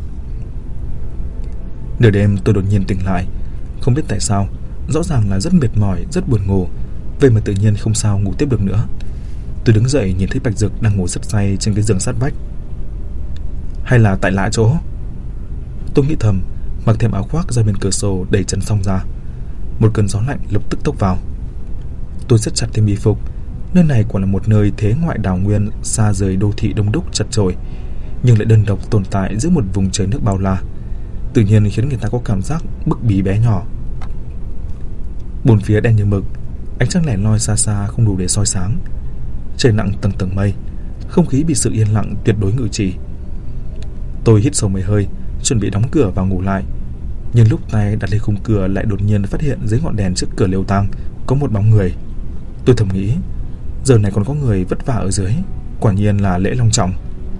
Nửa đêm tôi đột nhiên tỉnh lại, không biết tại sao, rõ ràng là rất mệt mỏi, rất buồn ngủ, vậy mà tự nhiên không sao ngủ tiếp được nữa. Tôi đứng dậy nhìn thấy Bạch Dực đang ngủ rất say trên cái giường sát vách. Hay là tại lạ chỗ? Tôi nghĩ thầm, mặc thêm áo khoác ra bên cửa sổ đẩy chân song ra. Một cơn gió lạnh lập tức tốc vào. Tôi siết chặt thêm y phục. Nơi này quả là một nơi thế ngoại đào nguyên, xa rời đô thị đông đúc chật chội, nhưng lại đơn độc tồn tại giữa một vùng trời nước bao la, tự nhiên khiến người ta có cảm giác bức bí bé nhỏ. Bốn phía đen như mực, ánh trăng lẻ loi xa xa không đủ để soi sáng. Trời nặng tầng tầng mây, không khí bị sự yên lặng tuyệt đối ngự trị. Tôi hít sâu mấy hơi, chuẩn bị đóng cửa và ngủ lại, nhưng lúc tay đặt lên khung cửa lại đột nhiên phát hiện dưới ngọn đèn trước cửa lều tang có một bóng người. Tôi thầm nghĩ, giờ này còn có người vất vả ở dưới, quả nhiên là lễ long trọng.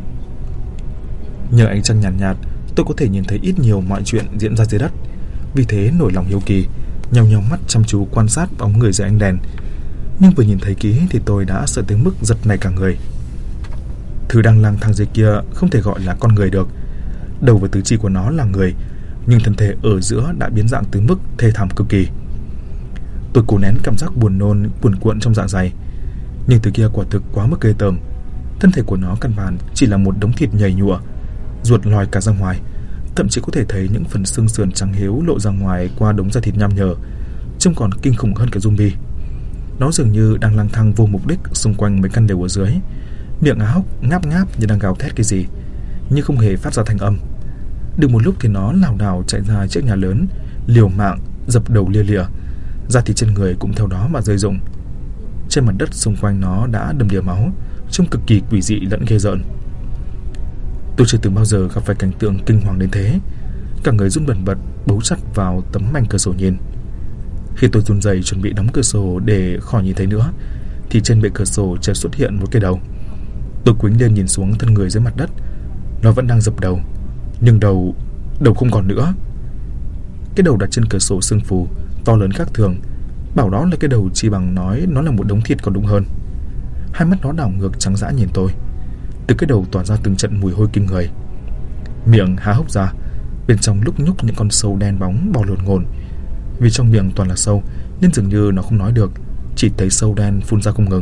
Nhờ ánh trăng nhàn nhạt, tôi có thể nhìn thấy ít nhiều mọi chuyện diễn ra dưới đất, vì thế nổi lòng hiếu kỳ, nheo nheo mắt chăm chú quan sát bóng người dưới ánh đèn. Nhưng vừa nhìn thấy kỹ thì tôi đã sợ tới mức giật nảy cả người. Thứ đang lang thang dưới kia không thể gọi là con người được. Đầu và tứ chi của nó là người, nhưng thân thể ở giữa đã biến dạng tới mức thê thảm cực kỳ. Tôi cố nén cảm giác buồn nôn cuồn cuộn trong dạ dày, nhưng thứ kia quả thực quá mức ghê tởm. Thân thể của nó căn bản chỉ là một đống thịt nhầy nhụa, ruột lòi cả ra ngoài, thậm chí có thể thấy những phần xương sườn trắng hiếu lộ ra ngoài qua đống da thịt nham nhở, trông còn kinh khủng hơn cả zombie. Nó dường như đang lang thang vô mục đích xung quanh mấy căn lều ở dưới, miệng há hốc ngáp ngáp như đang gào thét cái gì, nhưng không hề phát ra thanh âm. Được một lúc thì nó lảo đảo chạy ra chiếc nhà lớn, liều mạng dập đầu lia lịa, da thịt trên người cũng theo đó mà rơi rụng. Trên mặt đất xung quanh nó đã đầm đìa máu, trông cực kỳ quỷ dị lẫn ghê rợn. Tôi chưa từng bao giờ gặp phải cảnh tượng kinh hoàng đến thế. Cả người run bần bật, bấu chặt vào tấm mảnh cửa sổ nhìn. Khi tôi run rẩy chuẩn bị đóng cửa sổ để khỏi nhìn thấy nữa, thì trên bệ cửa sổ chợt xuất hiện một cái đầu. Tôi quĩnh lên nhìn xuống thân người dưới mặt đất. Nó vẫn đang dập đầu, nhưng đầu không còn nữa. Cái đầu đặt trên cửa sổ sưng phù, to lớn khác thường. Bảo đó là cái đầu chỉ bằng nói nó là một đống thịt còn đúng hơn. Hai mắt nó đảo ngược trắng dã nhìn tôi. Từ cái đầu tỏa ra từng trận mùi hôi kinh người. miệng há hốc ra, bên trong lúc nhúc những con sâu đen bóng bò lổn ngổn. Vì trong miệng toàn là sâu nên dường như nó không nói được, chỉ thấy sâu đen phun ra không ngừng.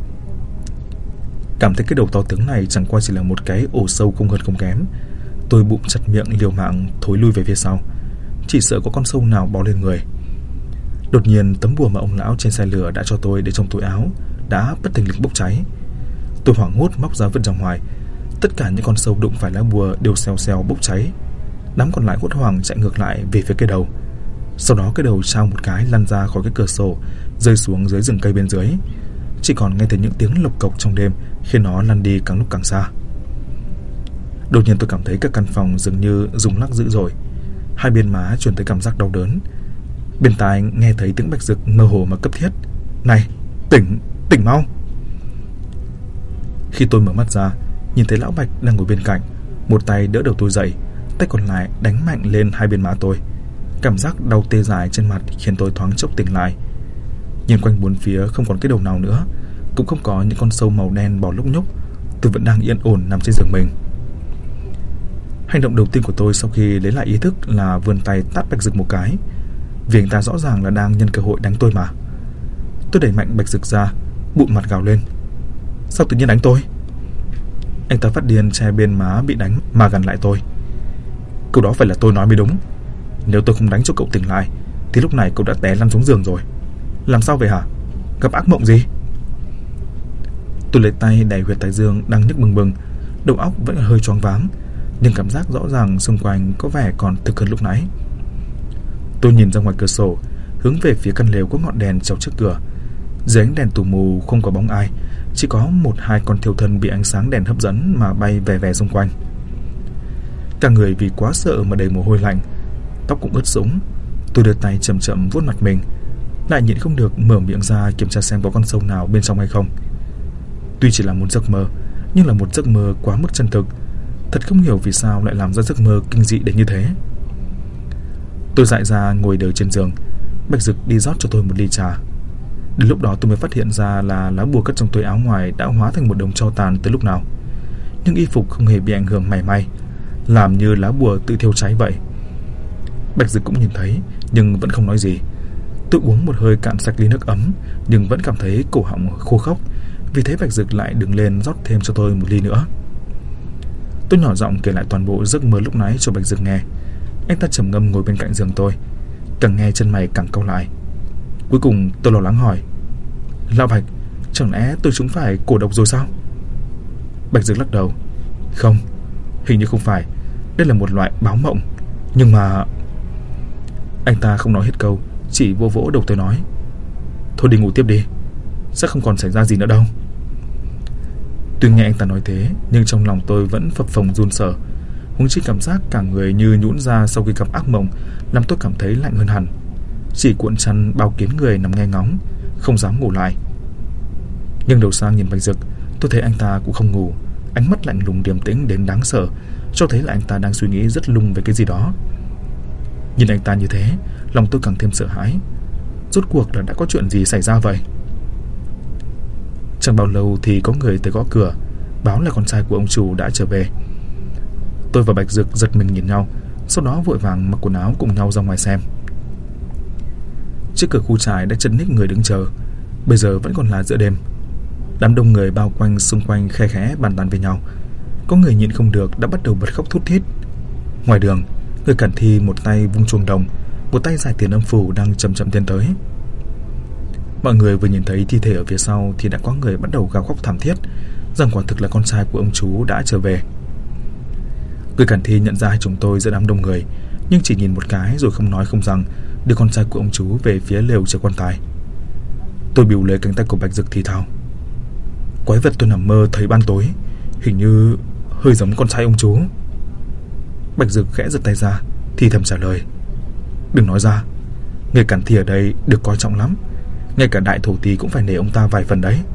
Cảm thấy cái đầu to tướng này chẳng qua chỉ là một cái ổ sâu không hơn không kém. Tôi bụng chặt miệng liều mạng thối lui về phía sau, chỉ sợ có con sâu nào bò lên người. Đột nhiên tấm bùa mà ông lão trên xe lửa đã cho tôi để trong túi áo đã bất thình lình bốc cháy. Tôi hoảng hốt móc ra vứt ra ngoài. Tất cả những con sâu đụng phải lá bùa đều xèo xèo bốc cháy. Đám còn lại hốt hoảng chạy ngược lại về phía cái đầu. Sau đó cái đầu trao một cái lăn ra khỏi cái cửa sổ, rơi xuống dưới rừng cây bên dưới. Chỉ còn nghe thấy những tiếng lộc cộc trong đêm khiến nó lăn đi càng lúc càng xa. Đột nhiên tôi cảm thấy cả căn phòng dường như rung lắc dữ dội. Hai bên má truyền tới cảm giác đau đớn. Bên tai nghe thấy tiếng Bạch Dực mơ hồ mà cấp thiết: "Này, tỉnh, tỉnh mau!" Khi tôi mở mắt ra, nhìn thấy lão Bạch đang ngồi bên cạnh, một tay đỡ đầu tôi dậy, tay còn lại đánh mạnh lên hai bên má tôi. Cảm giác đau tê dại trên mặt khiến tôi thoáng chốc tỉnh lại. Nhìn quanh bốn phía không còn cái đầu nào nữa, cũng không có những con sâu màu đen bò lúc nhúc. Tôi vẫn đang yên ổn nằm trên giường mình. Hành động đầu tiên của tôi sau khi lấy lại ý thức là vươn tay tát Bạch Dực một cái, vì anh ta rõ ràng là đang nhân cơ hội đánh tôi mà. Tôi đẩy mạnh Bạch Dực ra, bụng mặt gào lên: "Sao tự nhiên đánh tôi?" Anh ta phát điên che bên má bị đánh mà gằn lại tôi: "Câu đó phải là tôi nói mới đúng. Nếu tôi không đánh cho cậu tỉnh lại thì lúc này cậu đã té lăn xuống giường rồi. Làm sao vậy hả? Gặp ác mộng gì?" Tôi lấy tay đè huyệt thái dương đang nhức bừng bừng, đầu óc vẫn hơi choáng váng, nhưng cảm giác rõ ràng xung quanh có vẻ còn thực hơn lúc nãy. Tôi nhìn ra ngoài cửa sổ, hướng về phía căn lều có ngọn đèn treo trước cửa. Dưới ánh đèn tù mù không có bóng ai, chỉ có một hai con thiêu thân bị ánh sáng đèn hấp dẫn mà bay về về xung quanh. Cả người vì quá sợ mà đầy mồ hôi lạnh, tóc cũng ướt sũng. Tôi đưa tay chậm chậm vuốt mặt mình, lại nhịn không được mở miệng ra kiểm tra xem có con sâu nào bên trong hay không. Tuy chỉ là một giấc mơ, nhưng là một giấc mơ quá mức chân thực. Thật không hiểu vì sao lại làm ra giấc mơ kinh dị đến như thế. Tôi dại ra ngồi đợi trên giường. Bạch Dực đi rót cho tôi một ly trà. Đến lúc đó tôi mới phát hiện ra là lá bùa cất trong túi áo ngoài đã hóa thành một đống tro tàn từ lúc nào. Nhưng y phục không hề bị ảnh hưởng mảy may, làm như lá bùa tự thiêu cháy vậy. Bạch Dực cũng nhìn thấy nhưng vẫn không nói gì. Tôi uống một hơi cạn sạch ly nước ấm, nhưng vẫn cảm thấy cổ họng khô khốc. Vì thế Bạch Dực lại đứng lên rót thêm cho tôi một ly nữa. Tôi nhỏ giọng kể lại toàn bộ giấc mơ lúc nãy cho Bạch Dực nghe. Anh ta trầm ngâm ngồi bên cạnh giường tôi, càng nghe chân mày càng cau lại. Cuối cùng tôi lo lắng hỏi: "Lão Bạch, chẳng lẽ tôi trúng phải cổ độc rồi sao?" Bạch Dực lắc đầu: "Không, hình như không phải. Đây là một loại báo mộng. Nhưng mà..." Anh ta không nói hết câu, chỉ vô vỗ đầu tôi nói: "Thôi đi ngủ tiếp đi, sẽ không còn xảy ra gì nữa đâu." Tuy nghe anh ta nói thế, nhưng trong lòng tôi vẫn phập phồng run sợ. Huống chi cảm giác cả người như nhũn ra sau khi gặp ác mộng làm tôi cảm thấy lạnh hơn hẳn. Chỉ cuộn chăn bao kín người nằm nghe ngóng, không dám ngủ lại. Nhưng đầu sang nhìn Bạch Dực, tôi thấy anh ta cũng không ngủ. Ánh mắt lạnh lùng điềm tĩnh đến đáng sợ, cho thấy là anh ta đang suy nghĩ rất lung về cái gì đó. Nhìn anh ta như thế, lòng tôi càng thêm sợ hãi. Rốt cuộc là đã có chuyện gì xảy ra vậy? Chẳng bao lâu thì có người tới gõ cửa, báo là con trai của ông chủ đã trở về. Tôi và Bạch Dực giật mình nhìn nhau, sau đó vội vàng mặc quần áo cùng nhau ra ngoài xem. Trước cửa khu trại đã chật ních người đứng chờ. Bây giờ vẫn còn là giữa đêm. Đám đông người bao quanh xung quanh khe khẽ bàn tán với nhau. Có người nhịn không được đã bắt đầu bật khóc thút thít. Ngoài đường, người cản thi một tay vung chuông đồng, một tay giải tiền âm phủ đang chậm chậm tiến tới. Mọi người vừa nhìn thấy thi thể ở phía sau thì đã có người bắt đầu gào khóc thảm thiết, rằng quả thực là con trai của ông chú đã trở về. Người cản thi nhận ra hai chúng tôi giữa đám đông người, nhưng chỉ nhìn một cái rồi không nói không rằng đưa con trai của ông chú về phía lều chờ quan tài. Tôi bìu lấy cánh tay của Bạch Dực thì thào: "Quái vật tôi nằm mơ thấy ban tối, hình như hơi giống con trai ông chú." Bạch Dực khẽ giật tay ra, thì thầm trả lời: "Đừng nói ra, người cản thi ở đây được coi trọng lắm, ngay cả đại thổ tí cũng phải nể ông ta vài phần đấy."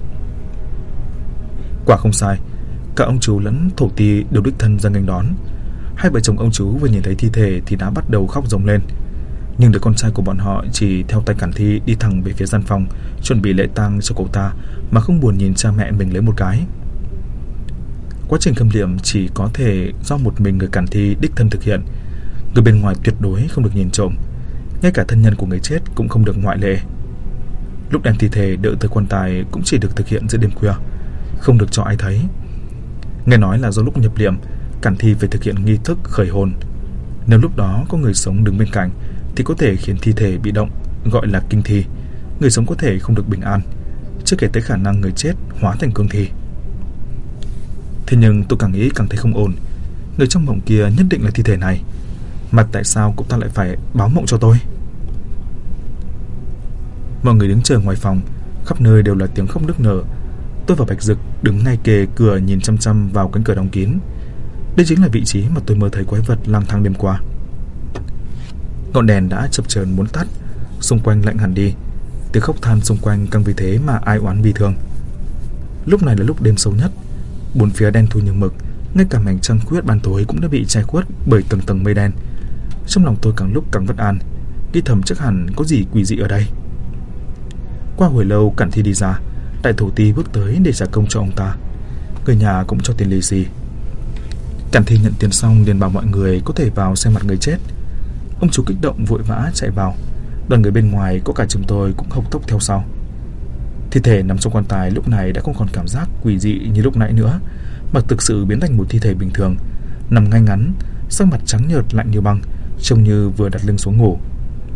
Quả không sai, cả ông chú lẫn thổ tí đều đích thân ra nghênh đón. Hai vợ chồng ông chú vừa nhìn thấy thi thể thì đã bắt đầu khóc rống lên. Nhưng đứa con trai của bọn họ chỉ theo tay cản thi đi thẳng về phía gian phòng, chuẩn bị lễ tang cho cậu ta, mà không buồn nhìn cha mẹ mình lấy một cái. Quá trình khâm liệm chỉ có thể do một mình người cản thi đích thân thực hiện. Người bên ngoài tuyệt đối không được nhìn trộm, ngay cả thân nhân của người chết cũng không được ngoại lệ. Lúc đem thi thể đỡ tới quan tài cũng chỉ được thực hiện giữa đêm khuya, không được cho ai thấy. Nghe nói là do lúc nhập liệm, cản thi phải thực hiện nghi thức khởi hồn. Nếu lúc đó có người sống đứng bên cạnh thì có thể khiến thi thể bị động, gọi là kinh thi. Người sống có thể không được bình an, chưa kể tới khả năng người chết hóa thành cương thi. Thế nhưng tôi càng nghĩ càng thấy không ổn. Người trong mộng kia nhất định là thi thể này, mà tại sao cậu ta lại phải báo mộng cho tôi? Mọi người đứng chờ ngoài phòng, khắp nơi đều là tiếng khóc nức nở. Tôi và Bạch Dực đứng ngay kề cửa nhìn chăm chăm vào cánh cửa đóng kín. Đây chính là vị trí mà tôi mơ thấy quái vật lang thang đêm qua. Ngọn đèn đã chập chờn muốn tắt, xung quanh lạnh hẳn đi. Tiếng khóc than xung quanh càng vì thế mà ai oán bi thương. Lúc này là lúc đêm sâu nhất, bốn phía đen thui như mực, ngay cả mảnh trăng khuyết ban tối cũng đã bị che khuất bởi tầng tầng mây đen. Trong lòng tôi càng lúc càng bất an, nghĩ thầm chắc hẳn có gì quỷ dị ở đây. Qua hồi lâu, cản thi đi ra, đại thổ ti bước tới để trả công cho ông ta. Người nhà cũng cho tiền lì xì. Cản thi nhận tiền xong liền bảo mọi người có thể vào xem mặt người chết. Ông chú kích động vội vã chạy vào. Đoàn người bên ngoài có cả chúng tôi cũng hộc tốc theo sau. Thi thể nằm trong quan tài lúc này đã không còn cảm giác quỷ dị như lúc nãy nữa, mà thực sự biến thành một thi thể bình thường, nằm ngay ngắn, sắc mặt trắng nhợt lạnh như băng, trông như vừa đặt lưng xuống ngủ.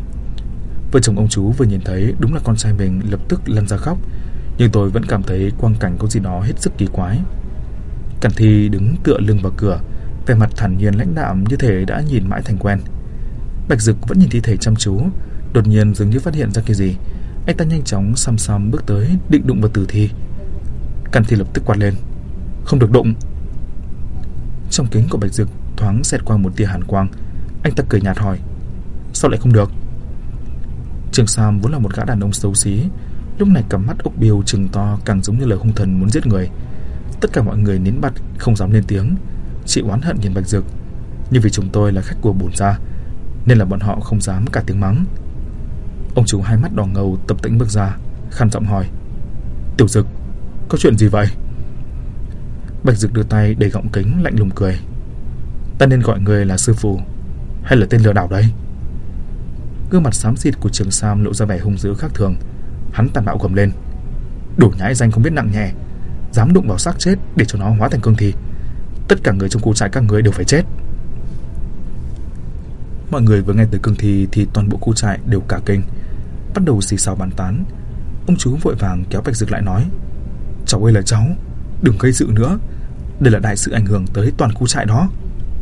Vợ chồng ông chú vừa nhìn thấy đúng là con trai mình lập tức lăn ra khóc, nhưng tôi vẫn cảm thấy quang cảnh có gì đó hết sức kỳ quái. Cản thi đứng tựa lưng vào cửa, vẻ mặt thản nhiên lãnh đạm như thể đã nhìn mãi thành quen. Bạch Dực vẫn nhìn thi thể chăm chú, đột nhiên dường như phát hiện ra cái gì, anh ta nhanh chóng xăm xăm bước tới định đụng vào tử thi. Cản thi lập tức quát lên: "Không được đụng!" Trong kính của Bạch Dực thoáng xẹt qua một tia hàn quang. Anh ta cười nhạt hỏi: "Sao lại không được?" Trường Sam vốn là một gã đàn ông xấu xí, lúc này cặp mắt ốc biêu trừng to càng giống như lời hung thần muốn giết người. Tất cả mọi người nín bặt không dám lên tiếng, chỉ oán hận nhìn Bạch Dực. Nhưng vì chúng tôi là khách của bổn gia nên là bọn họ không dám cả tiếng mắng. Ông chủ hai mắt đỏ ngầu tập tễnh bước ra, khàn giọng hỏi: "Tiểu Dực, có chuyện gì vậy?" Bạch Dực đưa tay đầy gọng kính lạnh lùng cười: "Ta nên gọi người là sư phụ hay là tên lừa đảo đây?" Gương mặt xám xịt của Trường Sam lộ ra vẻ hung dữ khác thường. Hắn tàn bạo gầm lên: "Đủ nhãi danh không biết nặng nhẹ, dám đụng vào xác chết để cho nó hóa thành cương thi. Tất cả người trong khu trại các người đều phải chết." Mọi người vừa nghe tới cương thi thì toàn bộ khu trại đều cả kinh, bắt đầu xì xào bàn tán. Ông chú vội vàng kéo Bạch Dực lại nói: "Cháu ơi là cháu, đừng gây sự nữa, đây là đại sự ảnh hưởng tới toàn khu trại đó."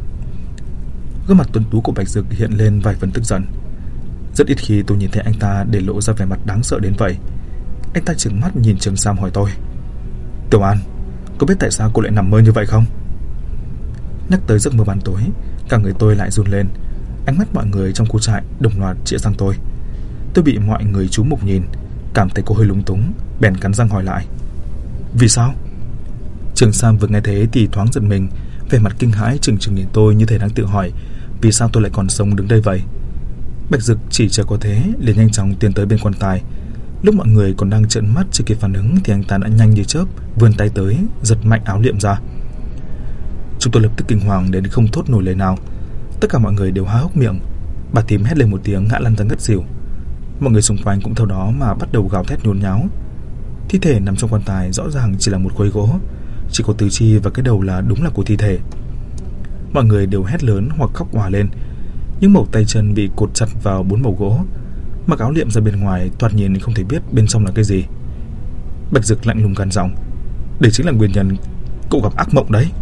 Gương mặt tuấn tú của Bạch Dực hiện lên vài phần tức giận. Rất ít khi tôi nhìn thấy anh ta để lộ ra vẻ mặt đáng sợ đến vậy. Anh ta trừng mắt nhìn Trường Sam hỏi tôi: "Tiểu An, có biết tại sao cô lại nằm mơ như vậy không?" Nhắc tới giấc mơ ban tối, cả người tôi lại run lên. Ánh mắt mọi người trong khu trại đồng loạt chĩa sang tôi. Tôi bị mọi người chú mục nhìn, cảm thấy cô hơi lúng túng, bèn cắn răng hỏi lại: "Vì sao?" Trường Sam vừa nghe thế thì thoáng giận mình, vẻ mặt kinh hãi trừng trừng nhìn tôi như thể đang tự hỏi vì sao tôi lại còn sống đứng đây vậy. Bạch Dực chỉ chờ có thế liền nhanh chóng tiến tới bên quan tài. Lúc mọi người còn đang trợn mắt chưa kịp phản ứng thì anh ta đã nhanh như chớp vươn tay tới giật mạnh áo liệm ra. Chúng tôi lập tức kinh hoàng đến không thốt nổi lời nào. Tất cả mọi người đều há hốc miệng. Bà thím hét lên một tiếng ngã lăn ra ngất xỉu. Mọi người xung quanh cũng theo đó mà bắt đầu gào thét nhốn nháo. Thi thể nằm trong quan tài rõ ràng chỉ là một khối gỗ, chỉ có tứ chi và cái đầu là đúng là của thi thể. Mọi người đều hét lớn hoặc khóc òa lên. Những mẩu tay chân bị cột chặt vào 4 mẩu gỗ, mặc áo liệm ra bên ngoài thoạt nhìn không thể biết bên trong là cái gì. Bạch Dực lạnh lùng gằn giọng: "Đây chính là nguyên nhân cậu gặp ác mộng đấy."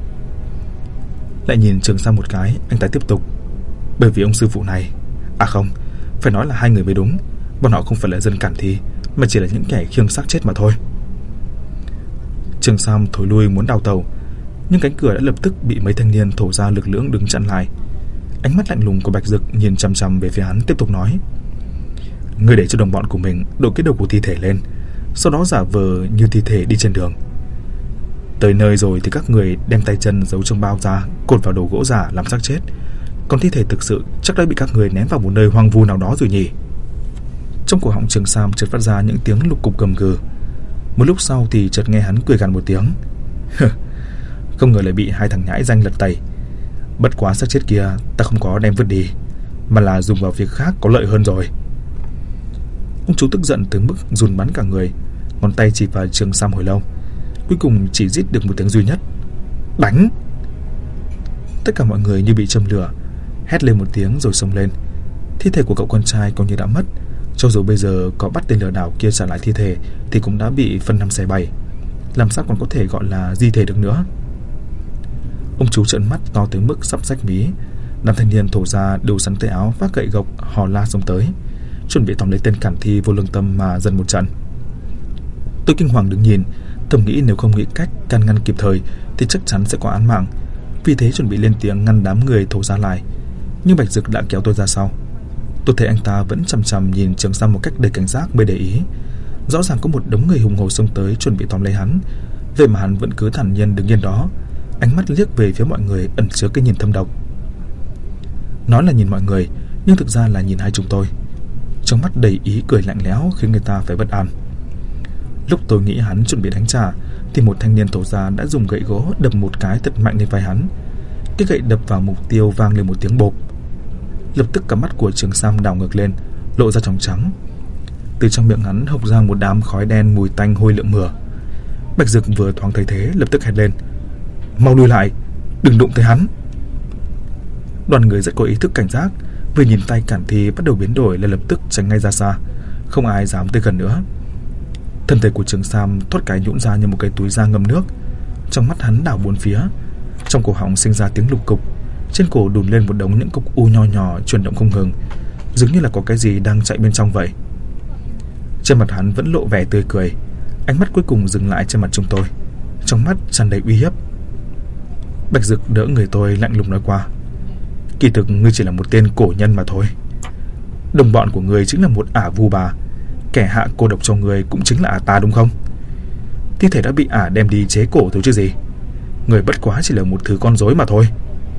Lại nhìn Trường Sam một cái, anh ta tiếp tục: "Bởi vì ông sư phụ này, à không, phải nói là hai người mới đúng. Bọn họ không phải là dân cản thi, mà chỉ là những kẻ khiêng xác chết mà thôi." Trường Sam thối lui muốn đào tàu, nhưng cánh cửa đã lập tức bị mấy thanh niên thổ ra lực lưỡng đứng chặn lại. Ánh mắt lạnh lùng của Bạch Dực nhìn chằm chằm về phía hắn, tiếp tục nói: "Ngươi để cho đồng bọn của mình đội cái đầu của thi thể lên, sau đó giả vờ như thi thể đi trên đường. Tới nơi rồi thì các người đem tay chân giấu trong bao ra, cột vào đầu gỗ giả làm xác chết. Còn thi thể thực sự chắc đã bị các người ném vào một nơi hoang vu nào đó rồi nhỉ?" Trong cổ họng Trường Sam chợt phát ra những tiếng lục cục gầm gừ. Một lúc sau thì chợt nghe hắn cười gằn một tiếng: không ngờ lại bị hai thằng nhãi danh lật tẩy. Bất quá xác chết kia ta không có đem vứt đi, mà là dùng vào việc khác có lợi hơn rồi. Ông chú tức giận tới mức run bắn cả người, ngón tay chỉ vào Trường Sam hồi lâu, cuối cùng chỉ rít được một tiếng duy nhất: đánh. Tất cả mọi người như bị châm lửa, hét lên một tiếng rồi xông lên. Thi thể của cậu con trai coi như đã mất, cho dù bây giờ có bắt tên lừa đảo kia trả lại thi thể thì cũng đã bị phân năm xẻ bảy, làm sao còn có thể gọi là di thể được nữa. Ông chú trợn mắt to tới mức sắp rách mí. Đám thanh niên thổ ra đều sắn tay áo, vác gậy gộc hò la xông tới, chuẩn bị tóm lấy tên cản thi vô lương tâm mà dần một trận. Tôi kinh hoàng đứng nhìn, thầm nghĩ nếu không nghĩ cách can ngăn kịp thời thì chắc chắn sẽ có án mạng, vì thế chuẩn bị lên tiếng ngăn đám người thổ ra lại. Nhưng Bạch Dực đã kéo tôi ra sau. Tôi thấy anh ta vẫn chằm chằm nhìn Trường Sam một cách đầy cảnh giác mới để ý. Rõ ràng có một đống người hùng hổ xông tới chuẩn bị tóm lấy hắn, vậy mà hắn vẫn cứ thản nhiên đứng yên đó, ánh mắt liếc về phía mọi người ẩn chứa cái nhìn thâm độc. Nói là nhìn mọi người, nhưng thực ra là nhìn hai chúng tôi. Trong mắt đầy ý cười lạnh lẽo khiến người ta phải bất an. Lúc tôi nghĩ hắn chuẩn bị đánh trả thì một thanh niên thổ ra đã dùng gậy gỗ đập một cái thật mạnh lên vai hắn. Cái gậy đập vào mục tiêu vang lên một tiếng bộp. Lập tức cả mắt của Trường Sam đảo ngược lên, lộ ra tròng trắng. Từ trong miệng hắn hộc ra một đám khói đen mùi tanh hôi lượm mửa. Bạch Dực vừa thoáng thấy thế lập tức hét lên: mau lùi lại, đừng đụng tới hắn. Đoàn người rất có ý thức cảnh giác, vừa nhìn tay cản thi bắt đầu biến đổi là lập tức tránh ngay ra xa, không ai dám tới gần nữa. Thân thể của Trường Sam thoát cái nhũn ra như một cái túi da ngâm nước. Trong mắt hắn đảo bốn phía, trong cổ họng sinh ra tiếng lục cục, trên cổ đùn lên một đống những cục u nho nhỏ chuyển động không ngừng, dường như là có cái gì đang chạy bên trong vậy. Trên mặt hắn vẫn lộ vẻ tươi cười, ánh mắt cuối cùng dừng lại trên mặt chúng tôi, trong mắt tràn đầy uy hiếp. Bạch Dực đỡ người tôi lạnh lùng nói qua: kỳ thực ngươi chỉ là một tên cổ nhân mà thôi. Đồng bọn của ngươi chính là một ả vu bà, kẻ hạ cô độc cho ngươi cũng chính là ả ta đúng không? Thi thể đã bị ả đem đi chế cổ thôi chứ gì. Ngươi bất quá chỉ là một thứ con rối mà thôi.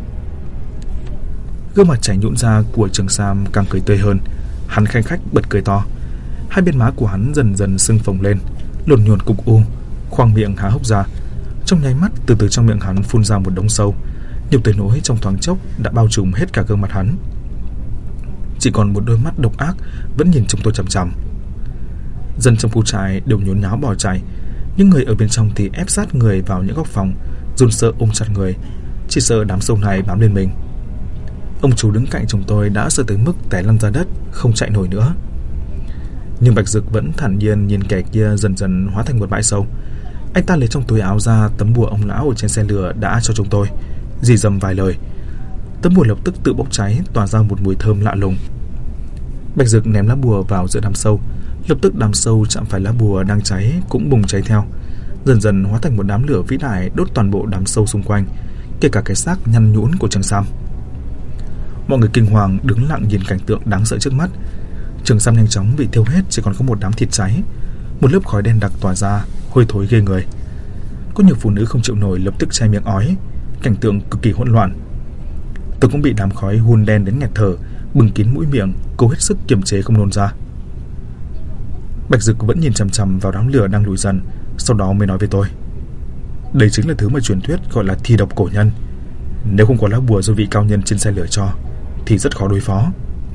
Gương mặt chảy nhũn ra của Trường Sam càng cười tươi hơn, hắn khanh khách bật cười to. Hai bên má của hắn dần dần sưng phồng lên, lồn nhồn cục u, khoang miệng há hốc ra. Trong nháy mắt, từ từ trong miệng hắn phun ra một đống sâu, nhiều tới nỗi trong thoáng chốc đã bao trùm hết cả gương mặt hắn. Chỉ còn một đôi mắt độc ác vẫn nhìn chúng tôi chằm chằm. Dân trong khu trại đều nhốn nháo bỏ chạy, những người ở bên trong thì ép sát người vào những góc phòng, run sợ ôm chặt người, chỉ sợ đám sâu này bám lên mình. Ông chú đứng cạnh chúng tôi đã sợ tới mức té lăn ra đất, không chạy nổi nữa. Nhưng Bạch Dực vẫn thản nhiên nhìn kẻ kia dần dần hóa thành một bãi sâu. Anh ta lấy trong túi áo ra tấm bùa ông lão ở trên xe lửa đã cho chúng tôi, rì rầm vài lời. Tấm bùa lập tức tự bốc cháy, tỏa ra một mùi thơm lạ lùng. Bạch Dực ném lá bùa vào giữa đám sâu, lập tức đám sâu chạm phải lá bùa đang cháy cũng bùng cháy theo, dần dần hóa thành một đám lửa vĩ đại đốt toàn bộ đám sâu xung quanh, kể cả cái xác nhăn nhũn của Trường Sam. Mọi người kinh hoàng đứng lặng nhìn cảnh tượng đáng sợ trước mắt. Trường Sam nhanh chóng bị thiêu hết, chỉ còn có một đám thịt cháy, một lớp khói đen đặc tỏa ra, hôi thối ghê người. Có nhiều phụ nữ không chịu nổi lập tức che miệng ói, cảnh tượng cực kỳ hỗn loạn. Tôi cũng bị đám khói hun đen đến nghẹt thở, bừng kín mũi miệng, cố hết sức kiềm chế không nôn ra. Bạch Dực vẫn nhìn chằm chằm vào đám lửa đang lùi dần, sau đó mới nói với tôi: đây chính là thứ mà truyền thuyết gọi là thi độc cổ nhân. Nếu không có lá bùa do vị cao nhân trên xe lửa cho thì rất khó đối phó.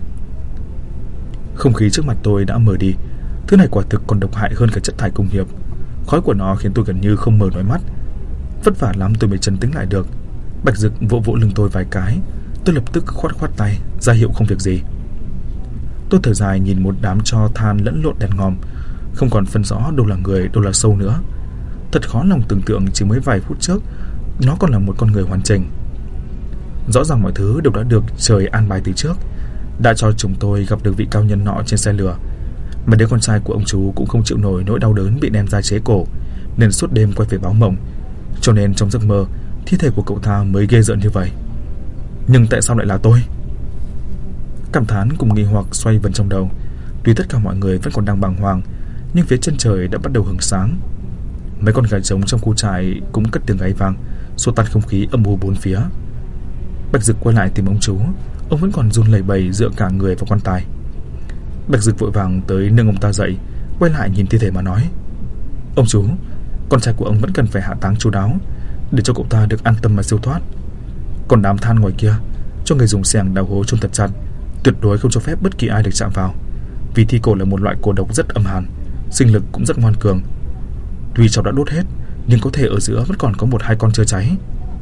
Không khí trước mặt tôi đã mờ đi. Thứ này quả thực còn độc hại hơn cả chất thải công nghiệp. Khói của nó khiến tôi gần như không mở nổi mắt. Vất vả lắm tôi mới trấn tĩnh lại được. Bạch Dực vỗ vỗ lưng tôi vài cái, tôi lập tức khoát khoát tay ra hiệu không việc gì. Tôi thở dài nhìn một đám tro than lẫn lộn đen ngòm, không còn phân rõ đâu là người đâu là sâu nữa. Thật khó lòng tưởng tượng chỉ mới vài phút trước nó còn là một con người hoàn chỉnh. Rõ ràng mọi thứ đều đã được trời an bài từ trước, đã cho chúng tôi gặp được vị cao nhân nọ trên xe lửa. Mà đứa con trai của ông chú cũng không chịu nổi nỗi đau đớn bị đem ra chế cổ, nên suốt đêm quay về báo mộng. Cho nên trong giấc mơ, thi thể của cậu ta mới ghê rợn như vậy. Nhưng tại sao lại là tôi? Cảm thán cùng nghi hoặc xoay vần trong đầu. Tuy tất cả mọi người vẫn còn đang bàng hoàng, nhưng phía chân trời đã bắt đầu hửng sáng. Mấy con gà trống trong khu trại cũng cất tiếng gáy vang, xua tan không khí âm u bốn phía. Bạch Dực quay lại tìm ông chú. Ông vẫn còn run lẩy bẩy dựa cả người vào quan tài. Bạch Dực vội vàng tới nâng ông ta dậy, quay lại nhìn thi thể mà nói: ông chú, con trai của ông vẫn cần phải hạ táng chu đáo. để cho cậu ta được an tâm mà siêu thoát. Còn đám than ngoài kia, cho người dùng xẻng đào hố chôn thật chặt, tuyệt đối không cho phép bất kỳ ai được chạm vào, vì thi cổ là một loại cổ độc rất âm hàn, sinh lực cũng rất ngoan cường. Tuy cháu đã đốt hết, nhưng có thể ở giữa vẫn còn có 1-2 con chưa cháy.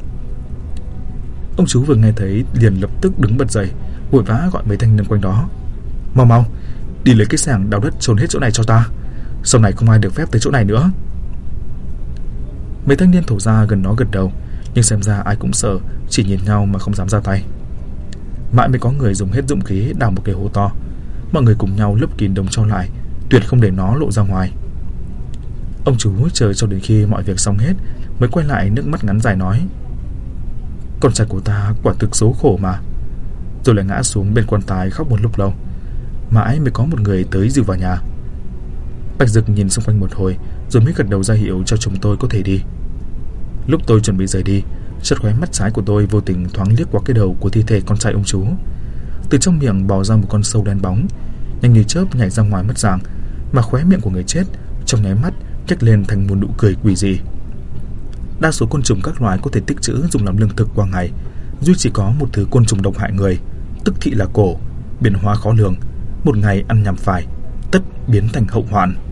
Ông chú vừa nghe thấy liền lập tức đứng bật dậy, vội vã gọi mấy thanh niên quanh đó: Mau mau, đi lấy cái xẻng đào đất chôn hết chỗ này cho ta, sau này không ai được phép tới chỗ này nữa. Mấy thanh niên thổ gia gần đó gật đầu, nhưng xem ra ai cũng sợ, chỉ nhìn nhau mà không dám ra tay. Mãi mới có người dùng hết dũng khí đào một cái hố to. Mọi người cùng nhau lấp kín đống tro lại, tuyệt không để nó lộ ra ngoài. Ông chú chờ cho đến khi mọi việc xong hết mới quay lại, nước mắt ngắn dài nói: Con trai của ta quả thực số khổ mà. Rồi lại ngã xuống bên quan tài khóc một lúc lâu, mãi mới có một người tới dìu vào nhà. Bạch Dực nhìn xung quanh một hồi rồi mới gật đầu ra hiệu cho chúng tôi có thể đi. Lúc tôi chuẩn bị rời đi, chợt khóe mắt trái của tôi vô tình thoáng liếc qua cái đầu của thi thể con trai ông chú. Từ trong miệng bò ra một con sâu đen bóng, nhanh như chớp nhảy ra ngoài mất dạng, mà khóe miệng của người chết trong nháy mắt nhếch lên thành một nụ cười quỷ dị. Đa số côn trùng các loài có thể tích trữ dùng làm lương thực qua ngày, duy chỉ có một thứ côn trùng độc hại người, tức thị là cổ, biến hóa khó lường, một ngày ăn nhầm phải, tất biến thành hậu hoạn.